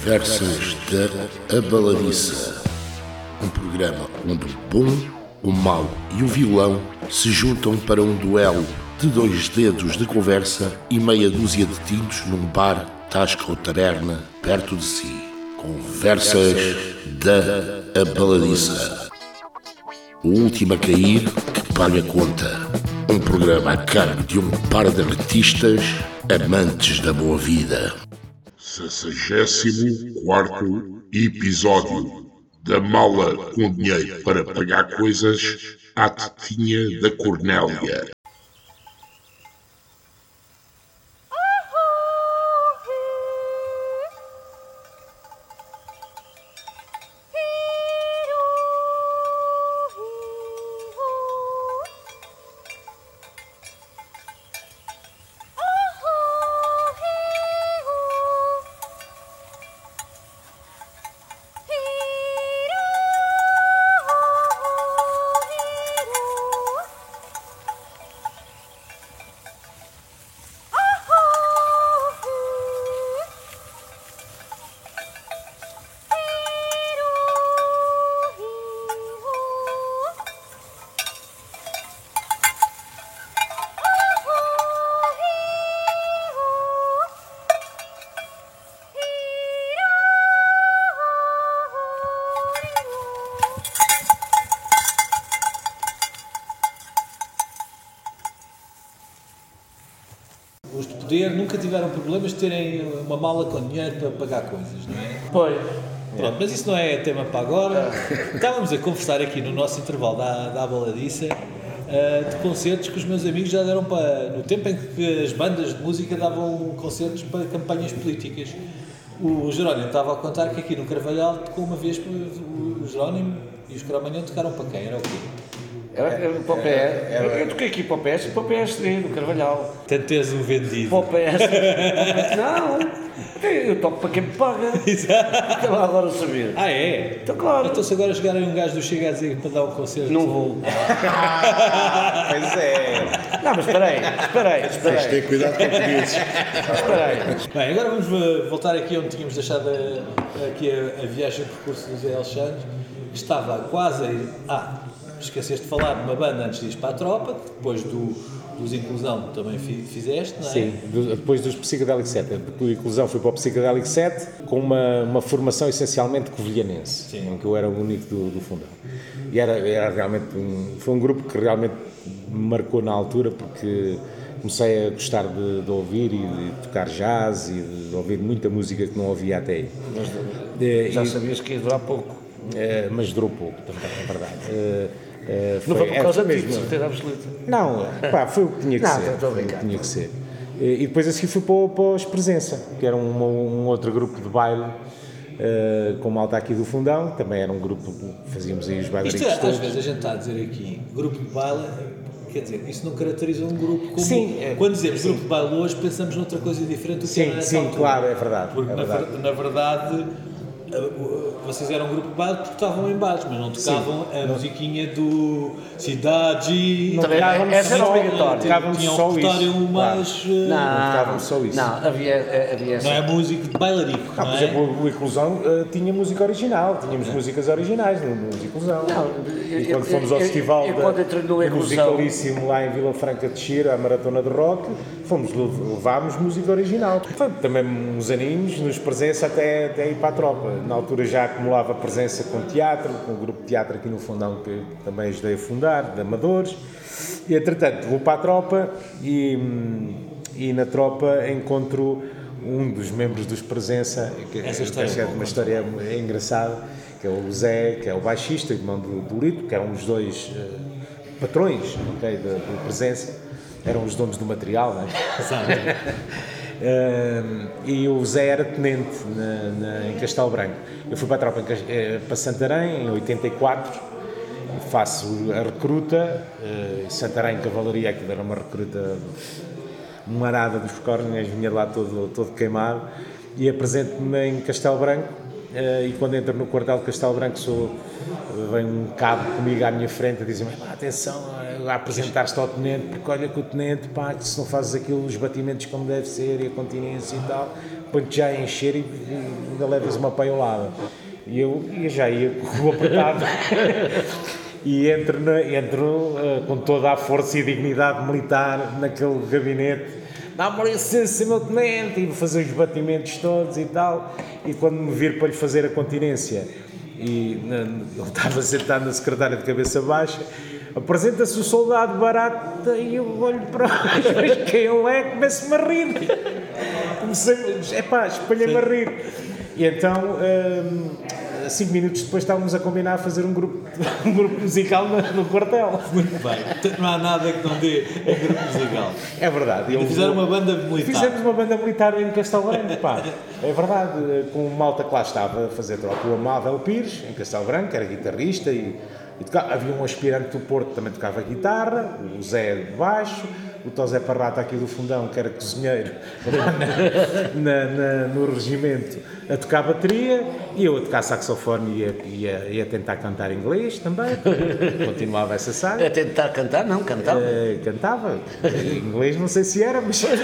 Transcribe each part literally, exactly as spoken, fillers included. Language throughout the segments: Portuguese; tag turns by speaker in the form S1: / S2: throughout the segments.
S1: Conversas da Abaladiça, um programa onde o bom, o mau e o vilão se juntam para um duelo de dois dedos de conversa e meia dúzia de tintos num bar, tasca ou taberna perto de si. Conversas da Abaladiça. O último a cair que paga a conta. Um programa a cargo de um par de artistas amantes da boa vida. sessagésimo quarto episódio da Mala com Dinheiro para Pagar Coisas à Tetinha da Cornélia.
S2: Os de poder nunca tiveram problemas de terem uma mala com dinheiro para pagar coisas, não é?
S3: Pois.
S2: Pronto, mas isso não é tema para agora. Estávamos a conversar aqui no nosso intervalo da, da Abaladiça uh, de concertos que os meus amigos já deram para... No tempo em que as bandas de música davam concertos para campanhas políticas. O Jerónimo estava a contar que aqui no Carvalhal tocou uma vez o Jerónimo e os Caramanhão tocaram para quem? Era o quê?
S3: Era, era para o P S. Era, era, eu toquei aqui para o P S e para o P S D, no Carvalhal.
S2: Tanto tens um vendido.
S3: Para o P S. Não. Eu toco para quem me paga.
S2: Exato.
S3: Quero lá agora saber.
S2: Ah, é?
S3: Então, claro.
S2: Então, se agora chegarem um gajo do Chega a dizer para dar um concerto...
S3: Não vou.
S4: Ah, pois é.
S3: Não, mas espera aí. Espera aí. Espera aí.
S1: Tem cuidado com o português.
S3: Espera aí.
S2: Bem, agora vamos voltar aqui onde tínhamos deixado a, aqui a, a viagem, o percurso do Zé Alexandre. Estava quase a ir... Ah, esqueceste de falar de uma banda antes de ir para a tropa, que depois do, dos Inclusão também fizeste, não é?
S4: Sim, do, depois dos Psicodélico sete. Do Inclusão fui para o Psicodélico sete com uma, uma formação essencialmente covilhanense, Sim. em que eu era o único do, do fundão. E era, era realmente um, foi um grupo que realmente me marcou na altura, porque comecei a gostar de, de ouvir e de tocar jazz e de ouvir muita música que não ouvia até aí.
S3: Mas,
S4: e,
S3: já sabias que ia durar pouco.
S4: Uh, mas durou pouco, também, é verdade. Uh, uh,
S3: não foi por causa
S4: mesmo.
S3: disso, certeza absoluta.
S4: Não, pá, foi o que tinha que
S3: não,
S4: ser.
S3: Não,
S4: foi o que tinha que ser. E depois a seguir fui para, para os Presença, que era um, um outro grupo de baile, uh, com malta aqui do Fundão, também era um grupo que fazíamos aí os bailaritos
S2: todos. Isto é, às
S4: todos.
S2: vezes a gente está a dizer aqui, grupo de baile, quer dizer, isso não caracteriza um grupo como...
S4: Sim, é,
S2: quando dizemos
S4: sim.
S2: grupo de baile hoje, pensamos noutra coisa diferente do que
S4: sim,
S2: era nessa
S4: sim,
S2: altura.
S4: claro, é verdade.
S2: Porque
S4: é verdade.
S2: Na, na verdade... Vocês eram um grupo de baile porque estavam em bares, mas não tocavam Sim, a não. musiquinha do Cidade.
S3: Não tocavam essa era obrigatória.
S4: Tocavam só isso.
S2: Umas,
S4: claro. Não, tocavam só isso.
S3: Não, havia, havia
S2: não é música de bailarico.
S4: Não,
S2: não
S4: por
S2: é?
S4: exemplo, o Inclusão uh, tinha música original, tínhamos não. músicas originais no Inclusão.
S3: Não,
S4: e quando fomos ao
S3: eu,
S4: festival
S3: eu, eu,
S4: da, da Musicalíssimo lá em Vila Franca de Xira, a Maratona de Rock, fomos, levámos música original. Foi também uns aninhos, nos Presença até, até ir para a tropa. Na altura já acumulava presença com teatro, com o grupo de teatro aqui no Fundão que também ajudei a fundar, de amadores. E entretanto vou para a tropa e, e na tropa encontro um dos membros dos Presença, que
S2: Essa história
S4: é uma história engraçada, que é o Zé, que é o baixista, irmão do, do Lito, que eram os dois uh, patrões, okay, do, do Presença, eram os donos do material, não é? Uh, e o Zé era tenente na, na, em Castelo Branco. Eu fui para a tropa em, para Santarém em oitenta e quatro, faço a recruta, uh, Santarém Cavalaria, aquilo era uma recruta marada dos córneas, vinha lá todo, todo queimado, e apresento-me em Castelo Branco e quando entro no quartel de Castelo Branco sou, vem um cabo comigo à minha frente a dizer-me, atenção a apresentar-te ao tenente, porque olha que o tenente, pá, que se não fazes aquilo, os batimentos como deve ser e a continência e tal, põe-te já a encher e, e ainda levas uma paiolada. E eu, eu já ia com o apertado e entro, na, entro uh, com toda a força e dignidade militar naquele gabinete, dá-me licença, meu tenente, e vou fazer os batimentos todos e tal, e quando me vir para lhe fazer a continência, e na, ele estava sentado na secretária de cabeça baixa, apresenta-se o soldado barata e eu olho para baixo, quem ele é, começo-me a rir. Comecei, epá, espalhei-me a rir. E então, hum, cinco minutos depois estávamos a combinar a fazer um grupo, um grupo musical no, no quartel.
S2: Muito bem, não há nada que não dê um grupo musical.
S4: É verdade.
S2: E fizeram uma banda militar.
S4: Fizemos uma banda militar em Castelo Branco, pá. É verdade, com o malta que lá estava a fazer troca. O Amável Pires, em Castelo Branco, que era guitarrista e, e tocava, havia um aspirante do Porto que também tocava guitarra, o Zé de baixo, o Tosé Parrata aqui do Fundão, que era cozinheiro na, na, no regimento, a tocar bateria, e eu a tocar saxofone e a, e a, e a tentar cantar inglês também, continuava essa saga.
S3: A tentar cantar? Não, cantava.
S4: Uh, cantava, inglês não sei se era, mas... uh,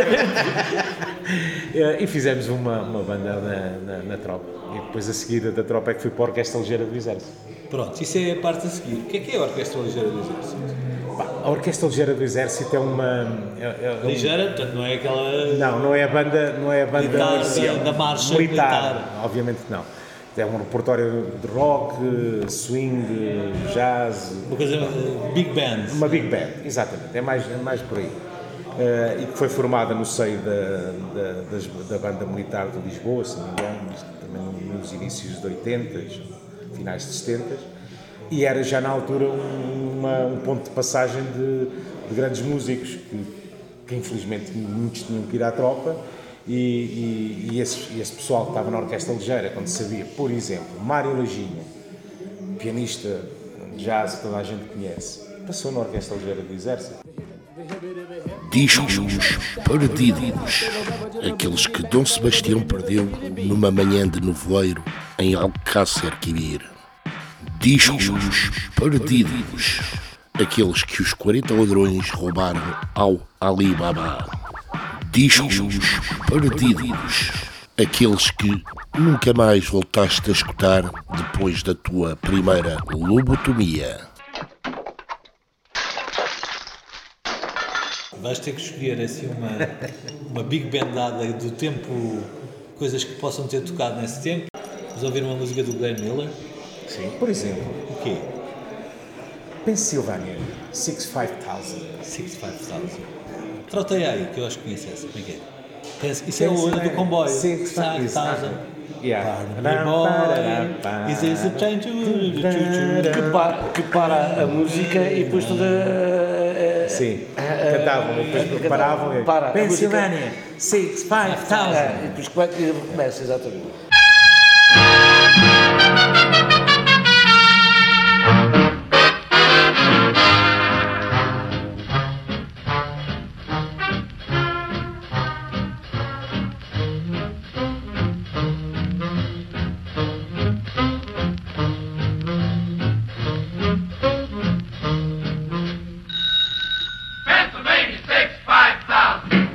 S4: e fizemos uma, uma banda na, na, na tropa, e depois a seguida da tropa é que fui para a Orquestra Ligeira do Exército.
S2: Pronto, isso é a parte a seguir. O que é que é a Orquestra Ligeira do Exército?
S4: A Orquestra Ligeira do Exército é uma... É, é
S2: Ligeira, portanto não é aquela...
S4: Não, não é a banda, não é a banda
S2: militar, da, da marcha
S4: militar,
S2: militar.
S4: Obviamente que não. É um repertório de rock, swing, jazz...
S2: Uma coisa, uh, big band.
S4: Uma big band, exatamente, é mais, é mais por aí. Uh, e que foi formada no seio da, da, das, da banda militar de Lisboa, se não me engano, também nos inícios de oitenta, finais de setenta, e era já na altura um, uma, um ponto de passagem de, de grandes músicos que, que infelizmente muitos tinham que ir à tropa, e, e, e esse, esse pessoal que estava na Orquestra Ligeira, quando sabia, por exemplo, Mário Lajinha, pianista de jazz que toda a gente conhece, passou na Orquestra Ligeira do Exército.
S1: Discos perdidos, aqueles que Dom Sebastião perdeu numa manhã de nevoeiro em Alcácer Quibir. Discos perdidos, aqueles que os quarenta ladrões roubaram ao Ali Baba. Discos perdidos, aqueles que nunca mais voltaste a escutar depois da tua primeira lobotomia.
S2: Vais ter que escolher assim uma, uma big bandada do tempo, coisas que possam ter tocado nesse tempo. Vamos ouvir uma música do Glenn Miller.
S4: Sim. Por exemplo,
S2: O quê?
S4: Pennsylvania, sixty five thousand.
S2: sixty five thousand. Trotei aí, que eu acho que conheço essa. Como é que é? Pensa- Isso é o do comboio.
S4: sixty five thousand. Yeah.
S2: Pardon me, boy. Is this a train to...
S3: Que para, que para a música e depois toda... Uh,
S4: Sim, cantavam e depois preparavam.
S3: Para,
S4: Pennsylvania, sixty five thousand.
S3: Uh, e depois come- e começa, exatamente.
S5: Pennsylvania sixty-five thousand.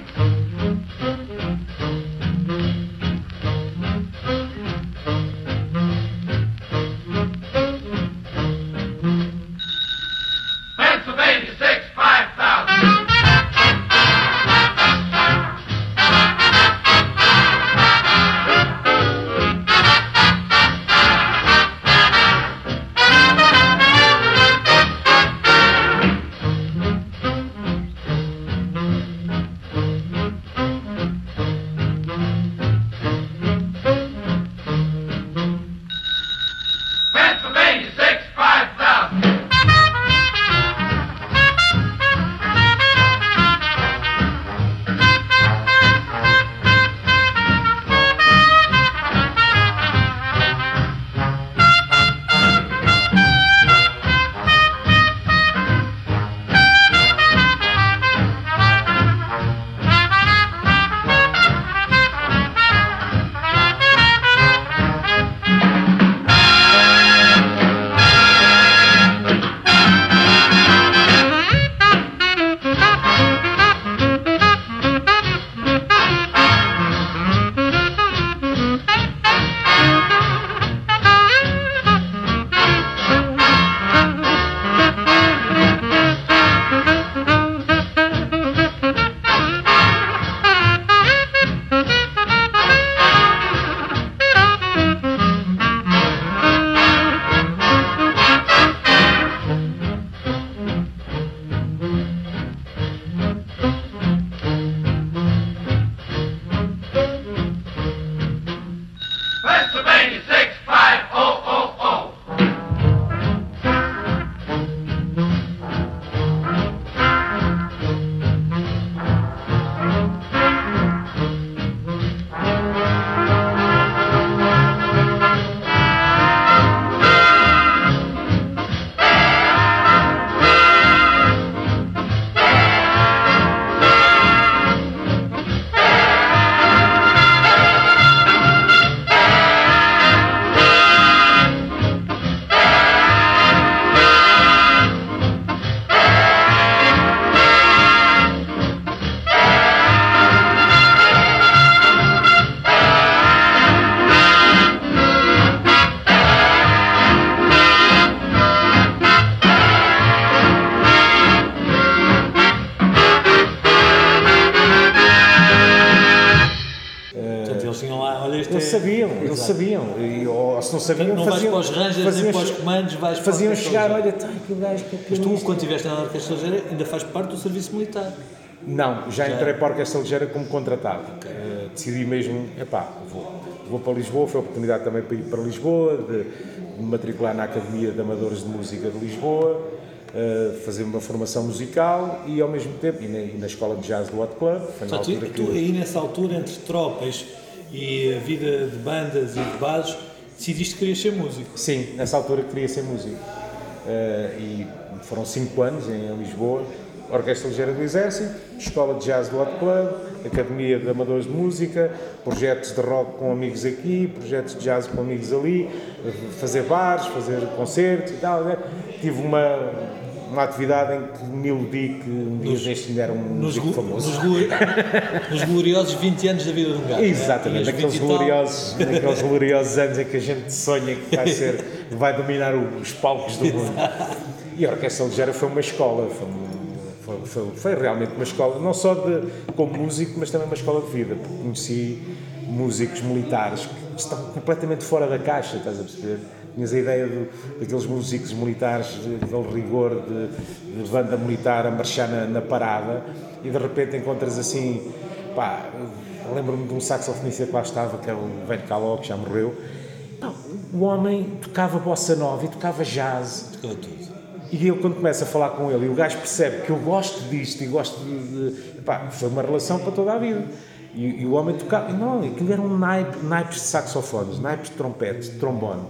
S2: Olha, isto
S4: Eles
S2: é-
S4: sabiam, eles
S2: Exato.
S4: sabiam. E, ou se não sabiam,
S2: Não vais
S4: faziam,
S2: para os Rangers,
S4: faziam,
S2: nem para os comandos, vais para
S4: faziam
S2: o
S4: chegar,
S2: Orquestra
S4: olha, tá, aquele gajo que é
S2: Mas tu,
S4: pianista.
S2: quando estiveste na Orquestra Ligeira, ainda fazes parte do serviço militar.
S4: Não, já,
S2: Já.
S4: entrei para a Orquestra Ligeira como contratado. Eh, decidi mesmo, epá, vou, vou para Lisboa, foi a oportunidade também para ir para Lisboa, de, de me matricular na Academia de Amadores de Música de Lisboa, eh, fazer uma formação musical e ao mesmo tempo, e na, e na Escola de Jazz do Hot Club, foi na
S2: Só tu,
S4: altura que...
S2: tu aí nessa altura, entre tropas e a vida de bandas e de bases, decidiste que querias ser músico.
S4: Sim, nessa altura queria ser músico. Eh, e foram cinco anos em Lisboa, Orquestra Ligeira do Exército, Escola de Jazz do Hot Club, Academia de Amadores de Música, projetos de rock com amigos aqui, projetos de jazz com amigos ali, fazer bares, fazer concertos e tal. Né? Tive uma, uma atividade em que me iludi que um dia deste ainda era um
S2: Nos,
S4: músico
S2: glo-
S4: famoso.
S2: nos, glori- nos gloriosos vinte anos da vida de um gajo.
S4: Exatamente,
S2: né? Tinhas
S4: naqueles
S2: vinte e tal.
S4: gloriosos, naqueles gloriosos anos em que a gente sonha que vai, ser, que vai dominar o- os palcos do mundo. E a Orquestra Ligeira foi uma escola, foi, foi, foi, foi realmente uma escola, não só de, como músico, mas também uma escola de vida, porque conheci músicos militares que estão completamente fora da caixa, estás a perceber? Tinhas a ideia do, daqueles músicos militares, aquele rigor de, de banda militar a marchar na, na parada, e de repente encontras assim, pá, eu lembro-me de um saxofonista que lá estava, que é o velho Caló, que já morreu. Pá, o homem tocava bossa nova e tocava jazz.
S2: Tocou tudo.
S4: E eu, quando começo a falar com ele, e o gajo percebe que eu gosto disto e gosto de. de pá, foi uma relação para toda a vida. E, e o homem tocava. E não, aquilo eram naipe, naipes de saxofones, naipes de trompetes, de trombone.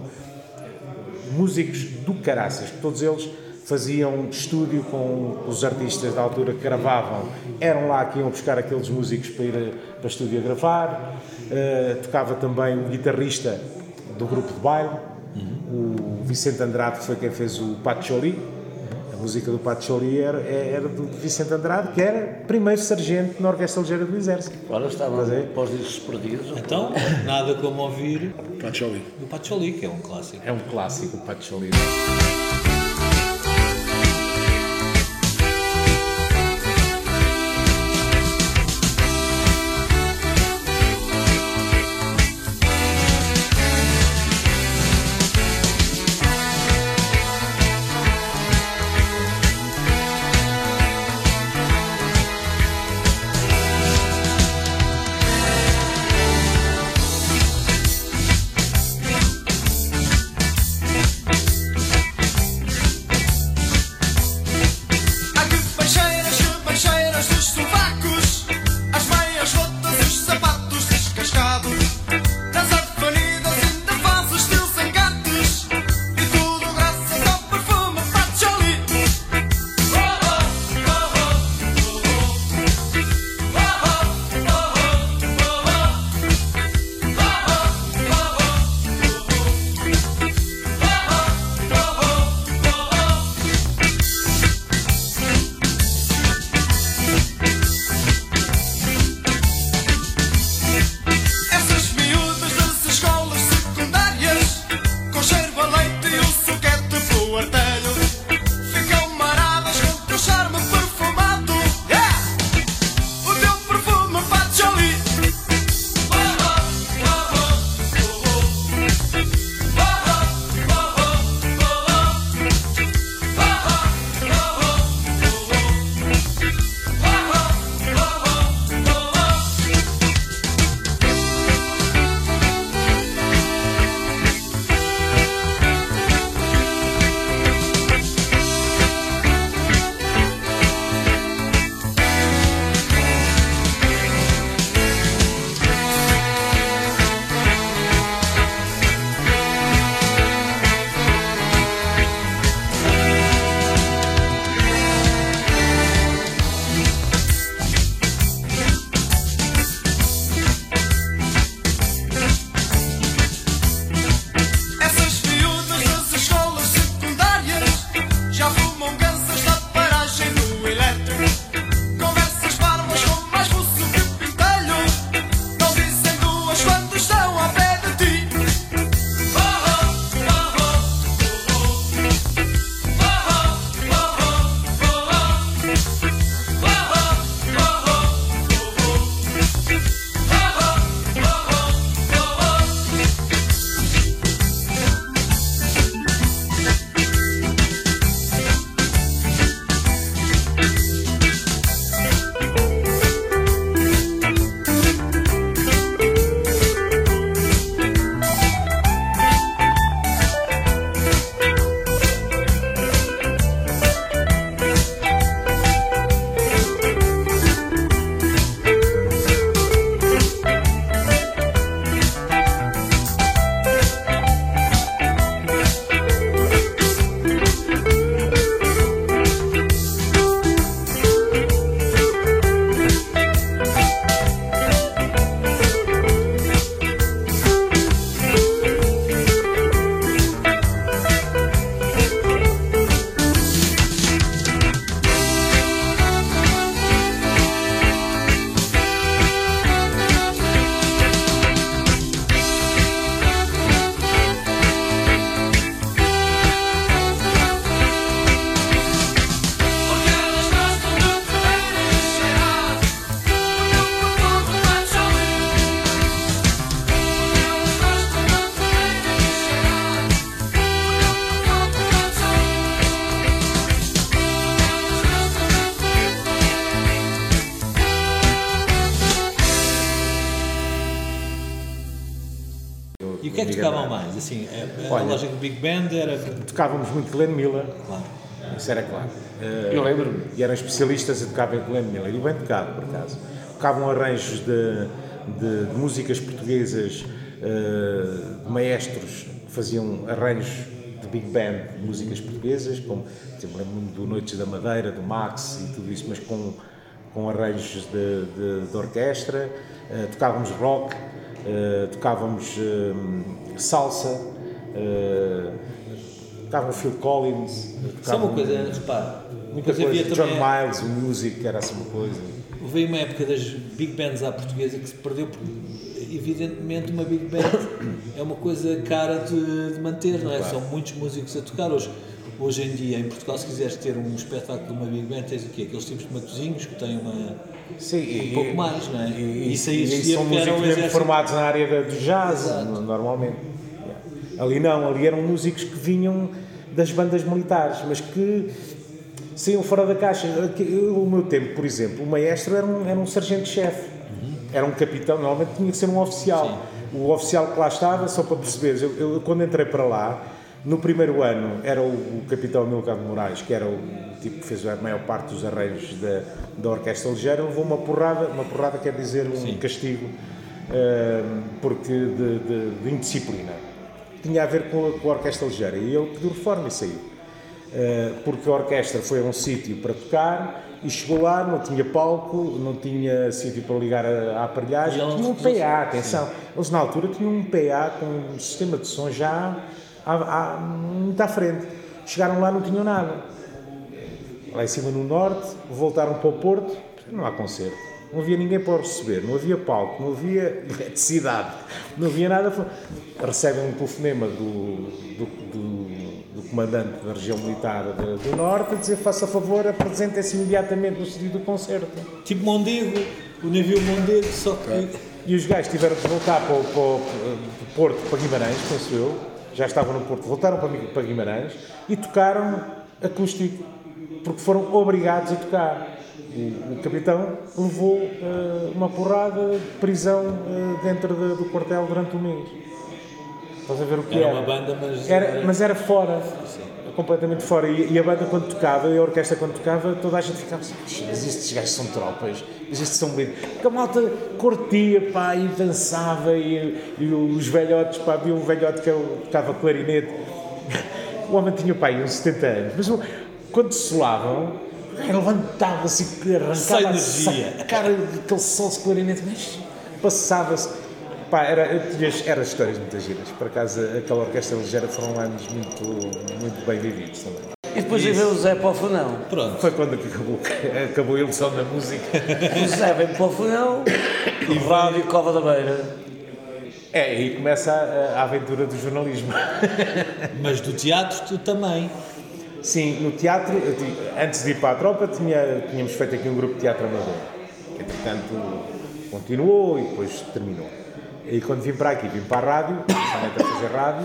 S4: Músicos do caraças, que todos eles faziam estúdio com os artistas da altura que gravavam. Eram lá que iam buscar aqueles músicos para ir a, para o estúdio a gravar. Uh, tocava também o guitarrista do grupo de baile, o Vicente Andrade, que foi quem fez o Pacholi. A música do Pacholi era, era do Vicente Andrade, que era primeiro sargento na Orquestra Ligeira do Exército.
S3: Agora estavam
S4: Pois é.
S3: para os discos perdidos.
S2: Então, nada como ouvir
S1: Pacholi.
S2: o Pacholi, que é um clássico.
S4: É um clássico, o Pacholi.
S2: E o que é que tocavam mais? Assim, a, a
S4: Olha,
S2: lógica do Big Band era...
S4: Tocávamos muito Glenn Miller,
S2: Claro.
S4: isso era claro. Uh,
S3: Eu lembro-me.
S4: E eram especialistas a tocar bem Glenn Miller, e bem tocado, por acaso. Tocavam arranjos de, de, de músicas portuguesas, uh, de maestros que faziam arranjos de Big Band de músicas portuguesas, como, lembro-me do Noites da Madeira, do Max e tudo isso, mas com, com arranjos de, de, de orquestra. Uh, tocávamos rock, uh, tocávamos uh, salsa, uh, tocavam Phil Collins.
S2: Só uma coisa, repara,
S4: Muita
S2: depois havia
S4: coisa. John
S2: também-
S4: Miles, o Music, era assim uma coisa.
S2: Houve uma época das Big Bands à portuguesa que se perdeu porque, evidentemente, uma Big Band é uma coisa cara de, de manter, não é? São muitos músicos a tocar. Hoje, hoje em dia, em Portugal, se quiseres ter um espetáculo de uma Big Band, tens o quê? Aqueles tipos de matozinhos que têm uma,
S4: Sim,
S2: um
S4: e,
S2: pouco mais, não é?
S4: E,
S2: Isso aí
S4: e,
S2: existia
S4: são
S2: porque era
S4: músicos
S2: o
S4: mesmo
S2: exército.
S4: formados na área da- do jazz,
S2: Exato.
S4: no- normalmente. Yeah. Ali não, ali eram músicos que vinham das bandas militares, mas que saíam fora da caixa. Aqui- O meu tempo, por exemplo, o maestro era um, era um sargento-chefe, era um capitão, normalmente tinha que ser um oficial. O oficial que lá estava, só para perceberes, eu, eu quando entrei para lá, no primeiro ano era o, o capitão Amilcar de Moraes, que era o tipo que fez a maior parte dos arranjos da, da Orquestra Ligeira, levou uma porrada, uma porrada quer dizer um
S2: Sim.
S4: castigo, eh, porque de, de, de indisciplina. Tinha a ver com a, com a Orquestra Ligeira, e ele pediu reforma e saiu. Uh, porque a orquestra foi a um sítio para tocar e chegou lá, não tinha palco, não tinha sítio para ligar a, a aparelhagem,
S2: E ele
S4: tinha um
S2: recusou-se.
S4: P A, atenção, eles na altura tinham um P A com um sistema de som já à, à, muito à frente. Chegaram lá, não tinham nada. Lá em cima no norte, voltaram para o Porto, não há concerto. Não havia ninguém para os receber, não havia palco, não havia eletricidade, não havia nada. Recebem um telefonema do, do, do, do comandante da região militar do, do Norte a dizer: faça favor, apresentem-se imediatamente no sítio do concerto.
S2: Tipo Mondego, o navio Mondego, só que...
S4: E os gajos tiveram de voltar para o, para o- do Porto para Guimarães, penso eu, já estavam no Porto, voltaram para, para Guimarães e tocaram acústico, porque foram obrigados a tocar. O, o capitão levou uh, uma porrada de prisão uh, dentro de, do quartel durante um mês. Estás a ver o que
S2: Era
S4: era?
S2: uma banda, mas...
S4: Era, mas era fora, completamente fora. E, e a banda, quando tocava, e a orquestra, quando tocava, toda a gente ficava assim: mas estes gajos são tropas, mas estes são bem. Porque a malta curtia, pá, e dançava, e, e os velhotes, pá, havia um velhote que eu tocava clarinete. O homem tinha, pá, aí uns setenta anos, mas o- quando solavam, levantava-se e arrancava
S2: Sem
S4: a
S2: energia.
S4: sacar aquele sol de clarinete, mas passava-se. Pá, era, eu tinha, era histórias muito giras. Por acaso, aquela orquestra ligeira foram anos muito, muito bem vividos também.
S3: E depois veio o Zé para o Funão.
S2: Pronto.
S4: Foi quando acabou, acabou a ilusão da música.
S3: O Zé veio para o Funão e rádio Cova da Beira.
S4: É, aí começa a, a aventura do jornalismo.
S2: Mas do teatro tu também.
S4: Sim, no teatro, eu ti- antes de ir para a tropa, tinha, tínhamos feito aqui um grupo de teatro amador. Que, entretanto, continuou e depois terminou. E quando vim para aqui, vim para a rádio, principalmente a fazer rádio.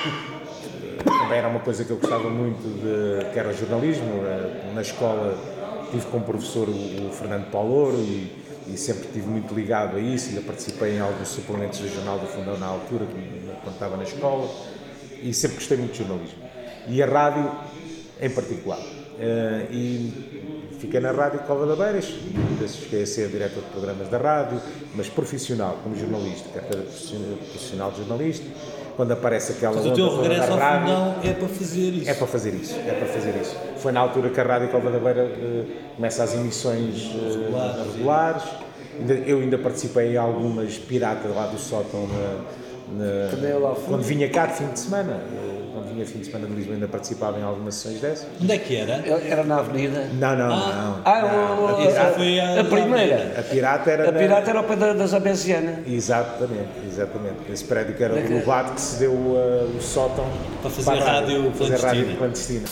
S4: Também era uma coisa que eu gostava muito, de, que era o jornalismo. Eh, Na escola tive como professor o, o Fernando Paulouro e, e sempre estive muito ligado a isso. Ainda participei em alguns suplementos do Jornal do Fundão na altura, quando estava na escola. E sempre gostei muito de jornalismo. E a rádio em particular. Eh, e fiquei na Rádio Cova da Beira, ainda cheguei a ser diretor de programas da rádio, mas profissional, como jornalista, carteira profissional de jornalista. Quando aparece aquela
S2: Mas o
S4: onda
S2: teu
S4: toda
S2: regresso
S4: da
S2: ao
S4: rádio,
S2: fundão é para fazer isso.
S4: é para fazer isso, é para fazer isso. Foi na altura que a Rádio Cova da Beira eh, começa as emissões eh,
S2: Regulares.
S4: regulares. Ainda- Eu ainda participei em algumas piratas lá do sótão na, na-
S3: Também eu lá fui.
S4: quando vinha cá de fim de semana. eh, Quando vinha de fim de semana de Lisboa ainda participava em algumas sessões dessas.
S2: Onde é que era?
S3: Era na Avenida.
S4: Não, não,
S2: Ah.
S4: não.
S3: Ah,
S4: não.
S3: o-
S4: a,
S3: o-
S4: pirata,
S2: Essa foi a,
S3: a primeira.
S4: a pirata era
S3: A
S4: na-
S3: pirata era ao pé da, da Zabesiana.
S4: Exatamente, exatamente. Esse prédio que era do
S3: Daquele-
S4: Lobato que se deu uh, o sótão
S2: Para fazer
S4: a
S2: rádio
S4: fazer
S2: clandestina.
S4: rádio clandestina.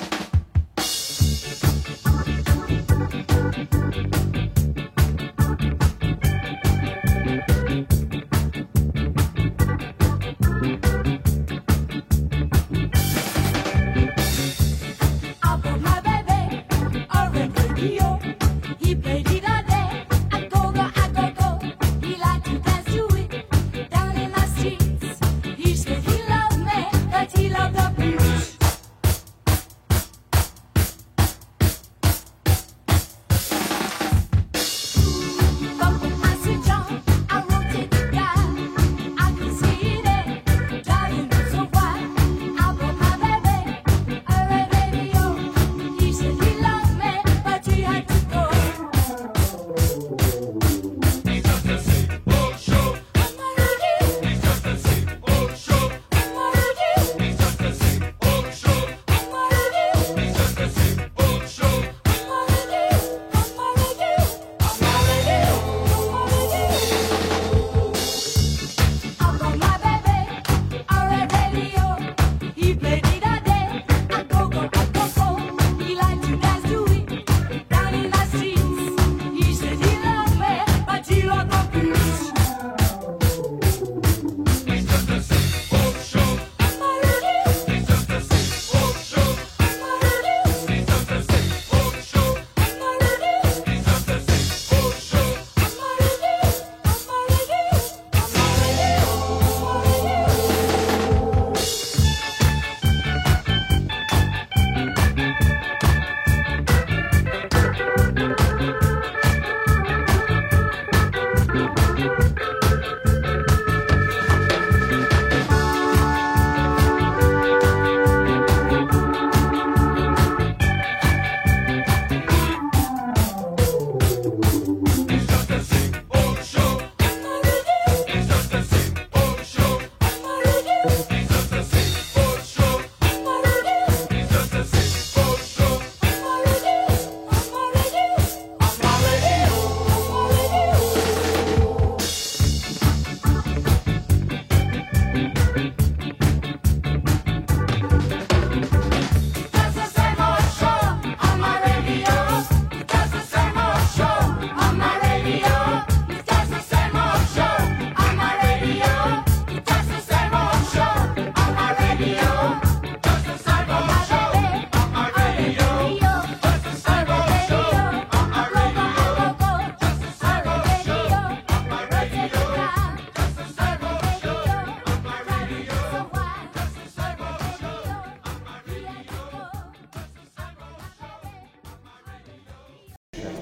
S6: I put my baby on the radio. He played it all day. I go go, I go go. He like to dance to it down in my streets.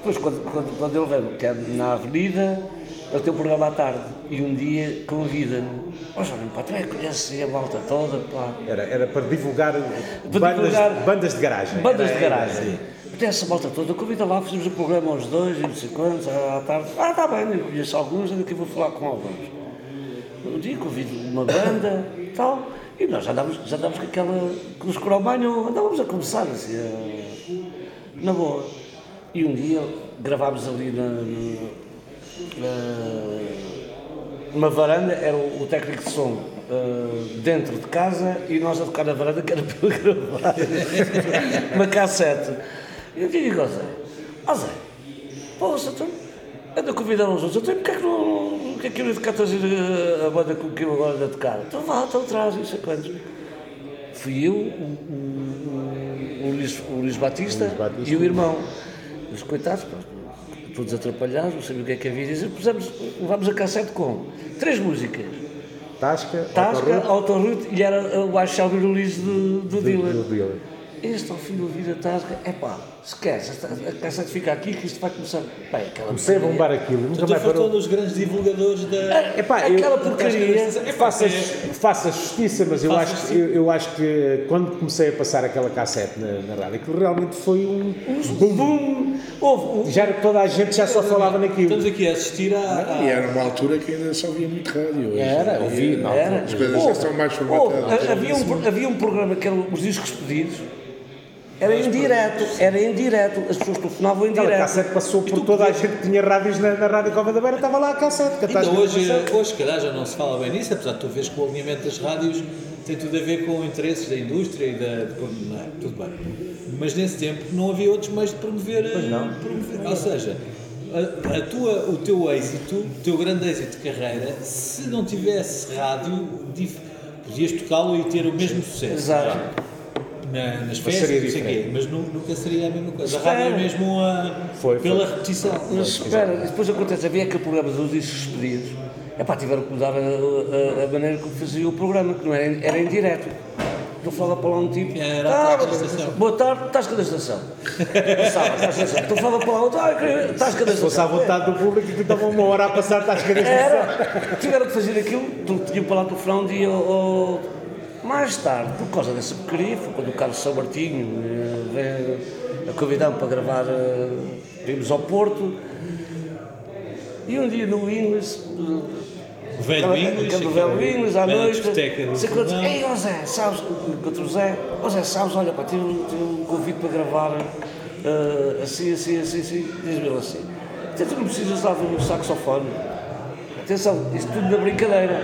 S3: Depois, quando, quando, quando ele veio, que é na Avenida, ele tem um programa à tarde e um dia convida-me. Ó João, pá, tu é que conheces a malta toda, pá.
S4: Era, era para divulgar,
S3: Para
S4: bandas,
S3: divulgar
S4: bandas de garagem.
S3: Bandas
S4: Era-
S3: de garagem. Tem essa malta toda, convida lá, fizemos o programa aos dois, e não sei quantos, à tarde. Ah, está bem, eu conheço alguns, eu daqui vou falar com alguns. Um dia convido uma banda e tal, e nós já andávamos, já andávamos com aquela, com os Cromanho, andávamos a começar assim, a- na boa. E um dia gravámos ali na, na, numa varanda, era o, o técnico de som uh, dentro de casa e nós a tocar na varanda, que era para gravar uma cassete. E eu digo ao Zé, ó Zé, poxa, tu anda a convidar uns outros, então porque é que não, porque é que eu ia tocar trazer a, a banda com que eu agora ando a tocar? Então vá, então traz, não sei quantos. Fui eu, o, o, o, Luís, o Luís Batista,
S4: Luís Batista.
S3: e o irmão. Os coitados, pá, todos atrapalhados, não sabia o que é que havia de dizer. Pusemos, levámos a cassete com três músicas.
S4: Tasca,
S3: Tasca,
S4: Autoroute,
S3: Autoroute e era o Baixo Alvin Luís do, do
S4: do-
S3: Dylan.
S4: do Dylan.
S3: Este ao fim de ouvir a Tasca, é pá, esquece, esta- a cassete fica aqui que isto vai começar. Bem, aquela
S4: Comecei a
S3: porcaria.
S4: bombar aquilo, nunca
S2: Então
S4: mais
S2: foi
S4: parou.
S2: um dos grandes divulgadores da.
S4: Epá, eu-
S3: Aquela porcaria.
S4: Faça, faça justiça, mas eu
S2: Faça
S4: acho, que, eu, eu acho que quando comecei a passar aquela cassete na, na rádio, aquilo realmente foi um boom.
S3: Bum! Houve,
S4: Já era- toda a gente já só falava naquilo.
S2: Estamos aqui a assistir à.
S7: E
S2: à-
S7: era uma altura que ainda só havia muito rádio. Hoje.
S4: Era, ouvi, não.
S3: Era.
S7: As coisas já
S3: Houve,
S7: estão mais
S3: houve.
S7: formatadas.
S3: Havia um, pro- havia um programa que era os discos pedidos, era em direto, era em direto, as pessoas telefonavam em
S4: Aquela
S3: direto.
S4: cassete passou por toda a gente que tinha rádios na, na Rádio Cova da Beira, estava lá a cassete. que a
S2: Ainda
S4: Tasca
S2: hoje,
S4: passou.
S2: hoje, se calhar, já não se fala bem nisso, apesar de tu vês que o alinhamento das rádios tem tudo a ver com interesses da indústria e da. de- não é? Tudo bem. Mas nesse tempo não havia outros meios de promover.
S4: não.
S2: promover. Ou seja, a, a tua, o teu êxito, o teu grande êxito de carreira, se não tivesse rádio, dif- podias tocá-lo e ter o mesmo sucesso.
S3: Exato.
S2: Na, nas
S4: Mas
S2: festas,
S4: seria
S2: não sei o quê,
S4: diferente.
S2: mas nu- nunca seria a mesma coisa. A
S3: Espera.
S2: rádio é mesmo a,
S4: Foi,
S2: pela
S4: foi.
S2: repetição.
S3: Mas espera, depois acontece, havia aquele programa dos discos pedidos, epá, tiveram que mudar a, a, a maneira como fazia o programa, que não era, em- era em direto. Não fala para lá um tipo,
S2: Era a
S3: "Ah,
S2: Tasca da Estação."
S3: boa tarde, Tasca da Estação. Passava, Tasca da Estação. Então falava para lá outro, ah, queria- Tasca da
S4: Se fosse à
S3: Estação.
S4: vontade do público, que estava uma hora a passar a Tasca da estação.
S3: Era, tiveram que fazer aquilo, tu- tinham para lá telefonar um dia ou, mais tarde, por causa dessa porcaria, foi quando o Carlos São Martinho eh, veio a convidar-me para gravar, eh, vimos ao Porto, e um dia no Ingles,
S2: O velho
S3: aquela-
S2: Ingles,
S3: aquele velho
S2: aquela
S3: Ingles, à
S2: bela
S3: noite,
S2: discoteca do
S3: sei quantos,
S2: Fernando.
S3: ei, ó Zé, sabes, contra o Zé, ó Zé, sabes, olha, pá, tive, tive um convite para gravar eh, assim, assim, assim, assim, diz-me ele assim, até tu não precisas lá de um saxofone, atenção, isto tudo na brincadeira,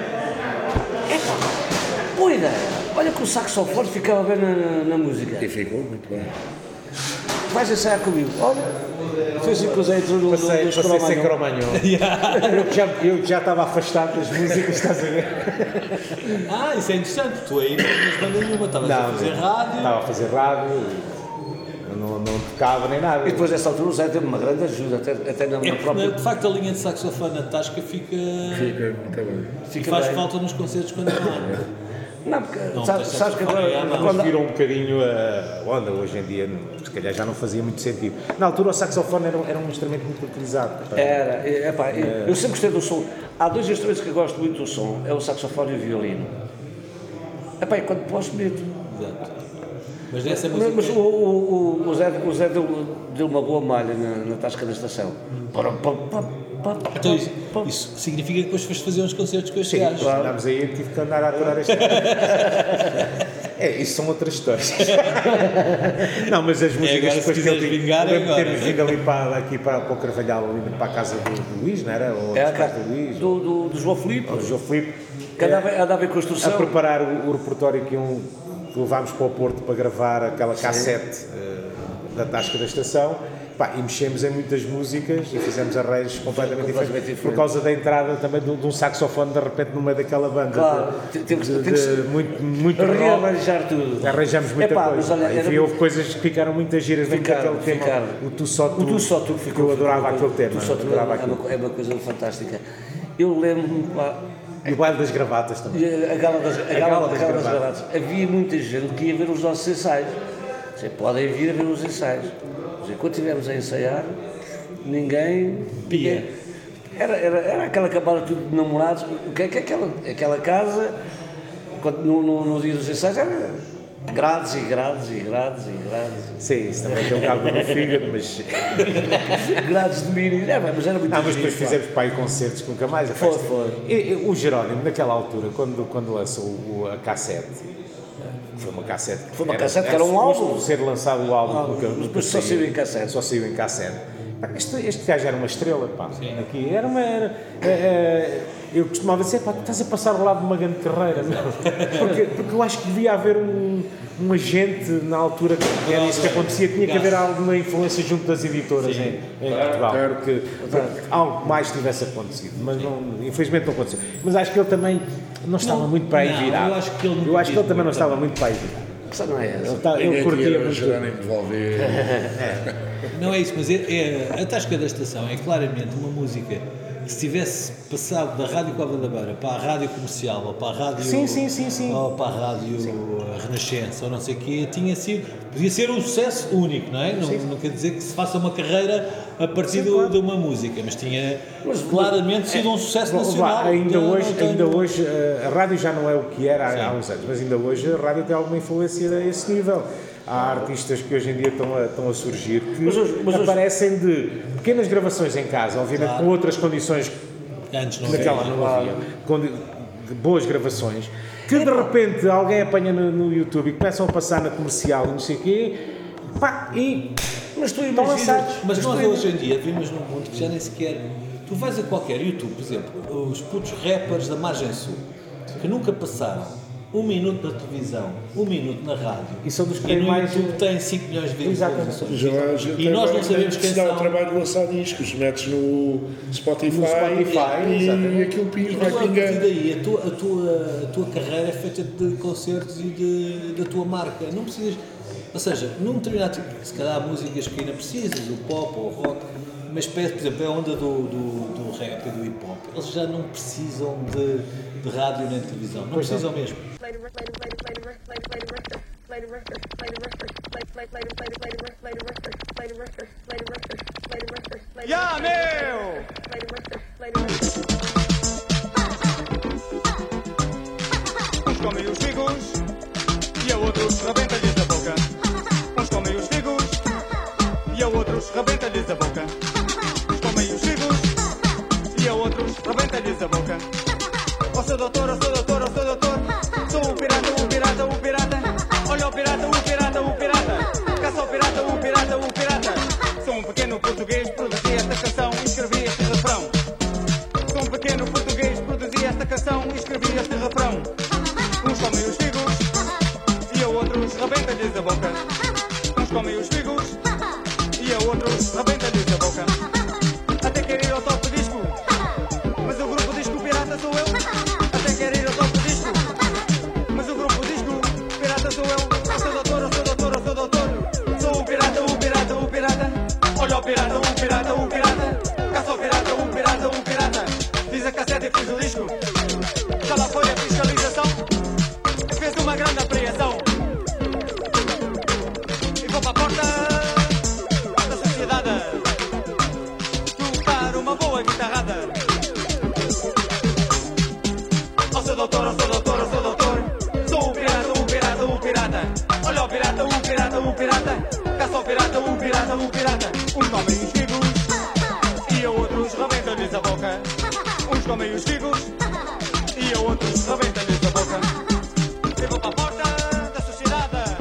S3: epá, boa ideia, olha que o saxofone ficava bem na, na, na música,
S7: E ficou muito bem.
S3: vais ensaiar comigo, olha, foi assim que o Zé entrou no, no,
S4: Passei,
S3: nos
S4: passei sem
S3: Cromanhon.
S4: cromanhão. eu, que já, eu que já estava afastado das músicas, estás a ver?
S2: Ah, isso é interessante. Tu aí não tinhas banda nenhuma, estavas a fazer rádio.
S4: Estava a fazer rádio, não, não tocava nem nada.
S3: E depois dessa altura o Zé teve uma grande ajuda, até, até na,
S2: É
S3: na
S2: porque,
S3: própria...
S2: de facto, a linha de saxofone na Tasca fica.
S7: Fica muito bem.
S2: e
S3: Fica
S2: faz
S3: bem.
S2: falta nos concertos quando não há.
S3: Não, porque
S2: Não,
S3: sabes,
S2: tem
S3: sabes que
S2: saxofone,
S3: agora,
S2: é, não.
S4: Eles
S3: quando,
S4: viram um bocadinho a onda, hoje em dia se calhar já não fazia muito sentido. Na altura o saxofone era, era um instrumento muito utilizado.
S3: era, é, epá, eu- eu sempre gostei do som. Há dois instrumentos que eu gosto muito do som, é o saxofone e o violino. Epá, e quando posso meto.
S2: Exato. Mas nessa
S3: Mas,
S2: música.
S3: mas o, o, o, o Zé, o Zé deu, deu uma boa malha na, na Tasca da Estação. Para, para, para, para,
S2: Então, isso, isso significa que depois foste fazer uns concertos com estes
S4: Sim,
S2: gajos.
S4: quando andámos aí, eu tive que andar a aturar este. É, isso são outras histórias. Não, mas as músicas
S2: agora, se
S4: depois que
S2: quiseres
S4: ele
S2: vingar, é
S4: lembro de
S2: agora.
S4: termos vindo ali para, aqui para, para o Carvalhal, ali para a casa do, do Luís, não era? Ou
S3: É a
S4: dos pais
S3: casa
S4: do Luís,
S3: do, do, do João Filipe,
S4: ou do João Filipe,
S3: que andava, andava em
S4: a
S3: construção.
S4: preparar o, o repertório que, iam, que levámos para o Porto para gravar aquela cassete eh, da Tasca da Estação. Pá, e mexemos em muitas músicas e fizemos arranjos completamente,
S3: Completamente
S4: diferentes, por
S3: diferente.
S4: causa da entrada também de, um- de um saxofone de repente no meio daquela banda.
S3: Claro,
S4: de,
S3: tem- tem que-
S4: de-
S3: tem que se-
S4: de muito, muito rock.
S3: Rearranjar tudo.
S4: Arranjamos muita
S3: Epá,
S4: coisa.
S3: mas olha,
S4: Pá,
S3: era
S4: e houve coisas que ficaram muitas giras dentro
S3: Ficaram,
S4: daquele tema.
S3: ficaram.
S4: O Tu Só Tu.
S3: O Tu Só Tu ficou.
S4: Eu adorava
S3: ficou-
S4: aquele tema.
S3: Tu Só Tu
S4: adorava
S3: é,
S4: aquilo.
S3: uma, é uma coisa fantástica. Eu lembro-me, pá,
S4: E o baile das gravatas também.
S3: a gala das, a gala,
S4: gala
S3: a
S4: das
S3: gala das
S4: gravatas.
S3: gravatas. Havia muita gente que ia ver os nossos ensaios. Vocês podem vir a ver os ensaios. Quer dizer, quando estivemos a ensaiar, ninguém...
S2: Pia.
S3: ninguém- Era, era, era aquela camada tudo de namorados, o que é que aquela, aquela casa, quando, no, no, nos dias dos ensaios, era grades e grades e grades e grades.
S4: Sim, isso também tem um bocado no fígado, mas.
S3: Grades de mini, é, mas era muito
S4: Ah, mas
S3: giro,
S4: depois
S3: pá.
S4: fizemos para aí concertos que nunca mais. a
S3: Foi,
S4: festa-
S3: foi.
S4: E- e o Jerónimo, naquela altura, quando, quando lançou o- a cassete, foi uma cassete.
S3: Foi uma cassete que era um
S4: suposto
S3: álbum.
S4: ser lançado o álbum,
S3: Ah,
S4: nunca,
S3: mas
S4: nunca
S3: depois só saiu em cassete.
S4: Só saiu em cassete. Pá, Este, este gajo era uma estrela, pá. Aqui era uma. Era, é, é, eu costumava dizer, pá, tu estás a passar ao lado de uma grande carreira, não? Porque, porque eu acho que devia haver um, um agente na altura que era isso que acontecia, tinha que haver alguma influência junto das editoras em, em Portugal, porque, porque algo mais tivesse acontecido, mas não, infelizmente não aconteceu. Mas acho que ele também não estava
S2: Não,
S4: muito para aí
S2: não,
S4: virado.
S2: eu acho que ele nunca
S4: Eu acho que ele
S2: quis
S4: também não
S2: muito
S4: estava
S2: também.
S4: muito para aí virado.
S3: Essa não é essa.
S4: Ele, tá- ele
S7: Ninguém
S4: curtia
S7: queria
S4: muito.
S7: ajudar nem devolver.
S2: Não é isso, mas é, é- a Tasca da Estação é claramente uma música que se tivesse passado da Rádio Cova da Beira para a Rádio Comercial ou para a Rádio
S4: Sim, sim, sim, sim.
S2: ou para a Rádio Renascença ou não sei o quê, tinha sido, podia ser um sucesso único, não é? Não, não quer dizer que se faça uma carreira a partir
S4: Sim,
S2: do-
S4: claro.
S2: de uma música, mas tinha claramente sido um sucesso
S4: Vá,
S2: nacional.
S4: ainda
S2: Eu não
S4: hoje,
S2: tenho-
S4: ainda hoje eh, a rádio já não é o que era há, há uns anos, mas ainda hoje a rádio tem alguma influência a esse nível. Há artistas que hoje em dia estão a, estão a surgir que
S3: Mas hoje- mas hoje-
S4: aparecem de pequenas gravações em casa, obviamente
S2: Claro.
S4: com outras condições
S2: Antes não
S4: que naquela
S2: havia.
S4: não havia, com de, de boas gravações, que de repente alguém apanha no, no YouTube e começam a passar na comercial e não sei o quê, pá, e
S3: Mas tu
S4: estão
S3: imaginas,
S4: lançados.
S2: Mas
S3: tu
S2: nós
S3: ima-
S2: hoje em dia vivemos num mundo que já nem sequer. Tu vais a qualquer YouTube, por exemplo, os putos rappers da Margem Sul, que nunca passaram um minuto na televisão, um minuto na rádio,
S4: E são dos que
S2: e
S4: têm
S2: no
S4: mais-
S2: YouTube têm cinco milhões de
S4: Exatamente.
S2: visualizações.
S7: Já, já
S2: E
S7: tem
S2: nós não
S7: agora
S2: sabemos quem
S7: se dá
S2: são.
S7: o trabalho de lançar discos, metes no Spotify,
S4: No Spotify,
S7: e,
S4: exatamente.
S7: aquilo pinga,
S2: E
S7: vai
S2: tu, a partir
S7: pingando.
S2: daí, a tua, a, tua, a tua carreira é feita de concertos e de, da tua marca. Não precisas. Ou seja, num determinado tipo, se calhar há músicas que ainda precisas, o pop ou o rock, mas por exemplo, a onda do, do, do rap e do hip hop, eles já não precisam de, de rádio nem de televisão. Não precisam mesmo.
S8: Play the record, play the play the play the record, play the record, play the record, play the record, play play play the play the play the record, play the record, play the record, play the record, play the record, play the
S5: Ya, meu!
S8: play the record, play the record.
S5: Uns comem os figos e a outros rebenta-lhes a boca. Uns comem os figos e a outros rebenta-lhes a boca. Uns comem os figos e a outros rebenta-lhes a boca. Ó seu doutor, ó seu doutor, ó seu doutor, sou o pirata, o pirata, o pirata. Olha o pirata, o pirata, o pirata. Caça o pirata, o pirata, o pirata. Sou um pequeno português, produzi esta canção e escrevi este refrão. Sou um pequeno português, produzi esta canção e escrevi este refrão. Uns comem os figos e a outros rebenta-lhes a boca. Uns comem os figos e a outros rebenta-lhes a boca. Até quer ir ao top disco, mas o grupo disco pirata sou eu. Até quer ir ao top disco, mas o grupo disco pirata sou eu. Sou doutor, sou doutor, sou doutor. Sou o pirata, o pirata, o pirata. Olha o pirata, o pirata, o pirata. Caça o pirata, o pirata, o pirata. Diz a cassete e fiz o disco. Já lá foi a fiscalização. Fez uma grande apreensão. E vou para a porta da sociedade tocar uma boa guitarrada. Ó seu doutor, ó seu doutor, ó seu doutor, sou o pirata, o pirata, o pirata. Olha o pirata, o pirata, o pirata. Caça o pirata, o pirata, o pirata. Uns comem os figos e a outros rebenta-lhes a boca. Uns comem os figos e a outros rebenta-lhes a boca. Eu vou para a porta da sociedade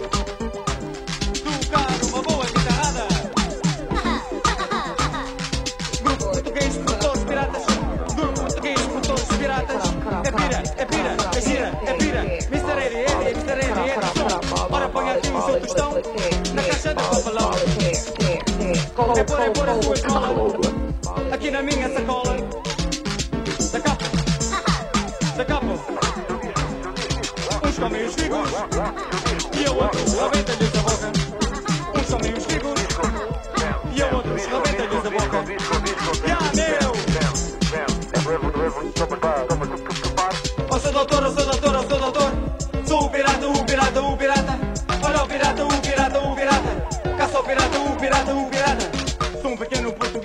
S5: tocar uma boa guitarrada. Grupo português, produtores piratas. Grupo português, produtores piratas. É pira, é pira, é gira, é pira. mister Eddie, Eddie, mister Eddie, Eddie. Ora põe aqui o seu tostão na caixa de papelão. É pôr, é pôr a sua escola aqui na minha sacola. Da capa, da capa. Uns comem os figos e a outros rebenta-lhes a boca. Uns comem os figos e a outros rebenta-lhes a boca. Ya, meu! Ó seu doutor, ó seu doutor, ó seu doutor, sou o pirata, o pirata, o pirata. Olha o pirata, o pirata, o pirata. Caça o pirata, o pirata, o pirata. Sou um pequeno português.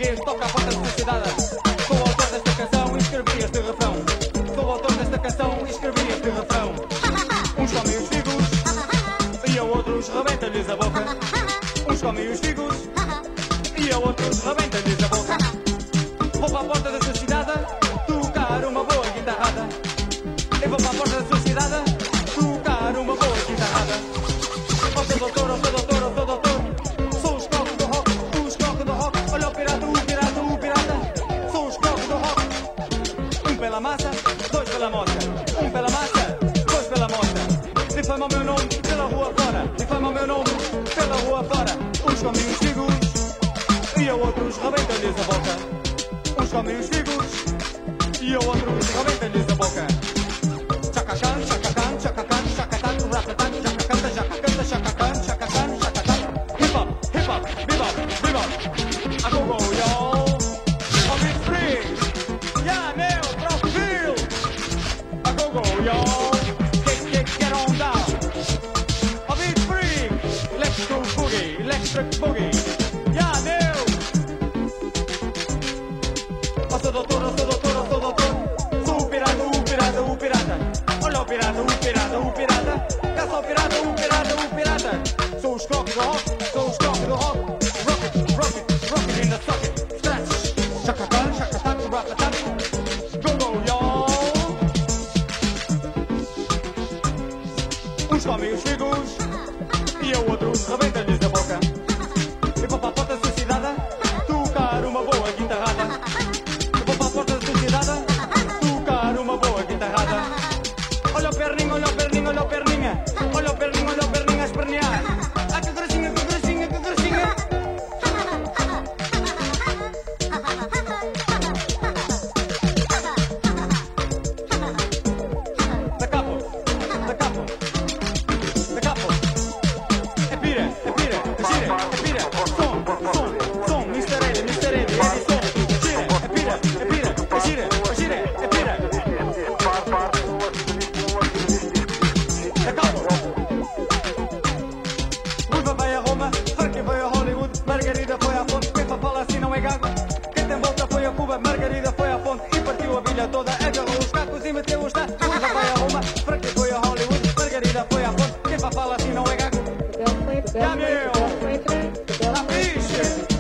S5: escrevi este refrão. Sou o autor desta canção e escrevi este refrão. Uns comem os figos e a outros rebenta-lhes a boca. Uns comem os figos e a outros rebenta-lhes a boca. Vou para a porta da sua cidade tocar uma boa guitarrada. Eu vou para a porta da sua cidade tocar uma boa guitarrada. Ó seu doutor, ó seu doutor, ó seu doutor, sou os cocos do rock, os cocos do rock. Olha o pirata, o pirata, o pirata, sou os cocos do rock. Um pela massa, dois pela mostra. Um pela massa, dois pela mostra. Difama o meu nome pela rua fora, difama o meu nome pela rua fora. Uns comem os figos e a outros rebenta-lhes a boca. Uns comem os figos e a outros rebenta-lhes a boca. Chacacan, chacacan, chacacan, chacacan, ratatan, chacacanta, chacacanta, chacacan, chacacan, chacacan. Hip hop, hip hop, bebop, bebop. I go go, y'all. On this free. Yeah, meu, profil. I go go, y'all. Get, get, get on down. On this free. Electro boogie, electric boogie. Yeah, meu. Ó seu doutor, ó seu doutor, ó seu doutor. Sou o pirata, o pirata, o pirata. Olha o pirata, o pirata, o pirata. Caça o pirata, o pirata, o pirata. Sou os cocos do rock, sou os cocos do rock. Rocket, rocket, rocket in the socket. Scratch, chacacan, chacacan, ratatan. Go, go, y'all. Uns comem os figos e a outros rebenta-lhes a boca. Eu vou para a porta da sociedade tocar uma boa guitarrada. Eu vou para a porta da sociedade tocar uma boa guitarrada. Olha o perninho, olha o perninho, olha o perninha. Olha o perninho, olha o perninho a espernear. Ah, que gracinha, que gracinha, que gracinha. Da capo, da capo, da capo. É pira, é pira, é gira, é pira. Som, som, som, mister L, mister L, L, som. Gira, é pira, é pira, é gira, é gira, é pira. Da capo. Ruiva vai a Roma, Frankie foi a Hollywood, Margarida foi à fonte, quem só fala assim não é gago. Quem tem volta foi a Cuba, Margarida foi à fonte e partiu a bilha toda, agarrou os cacos e meteu os tacos. Ruiva vai a Roma, Frankie foi a Hollywood, Margarida foi à fonte, quem só fala assim não é gago. Já meu, tá fixe.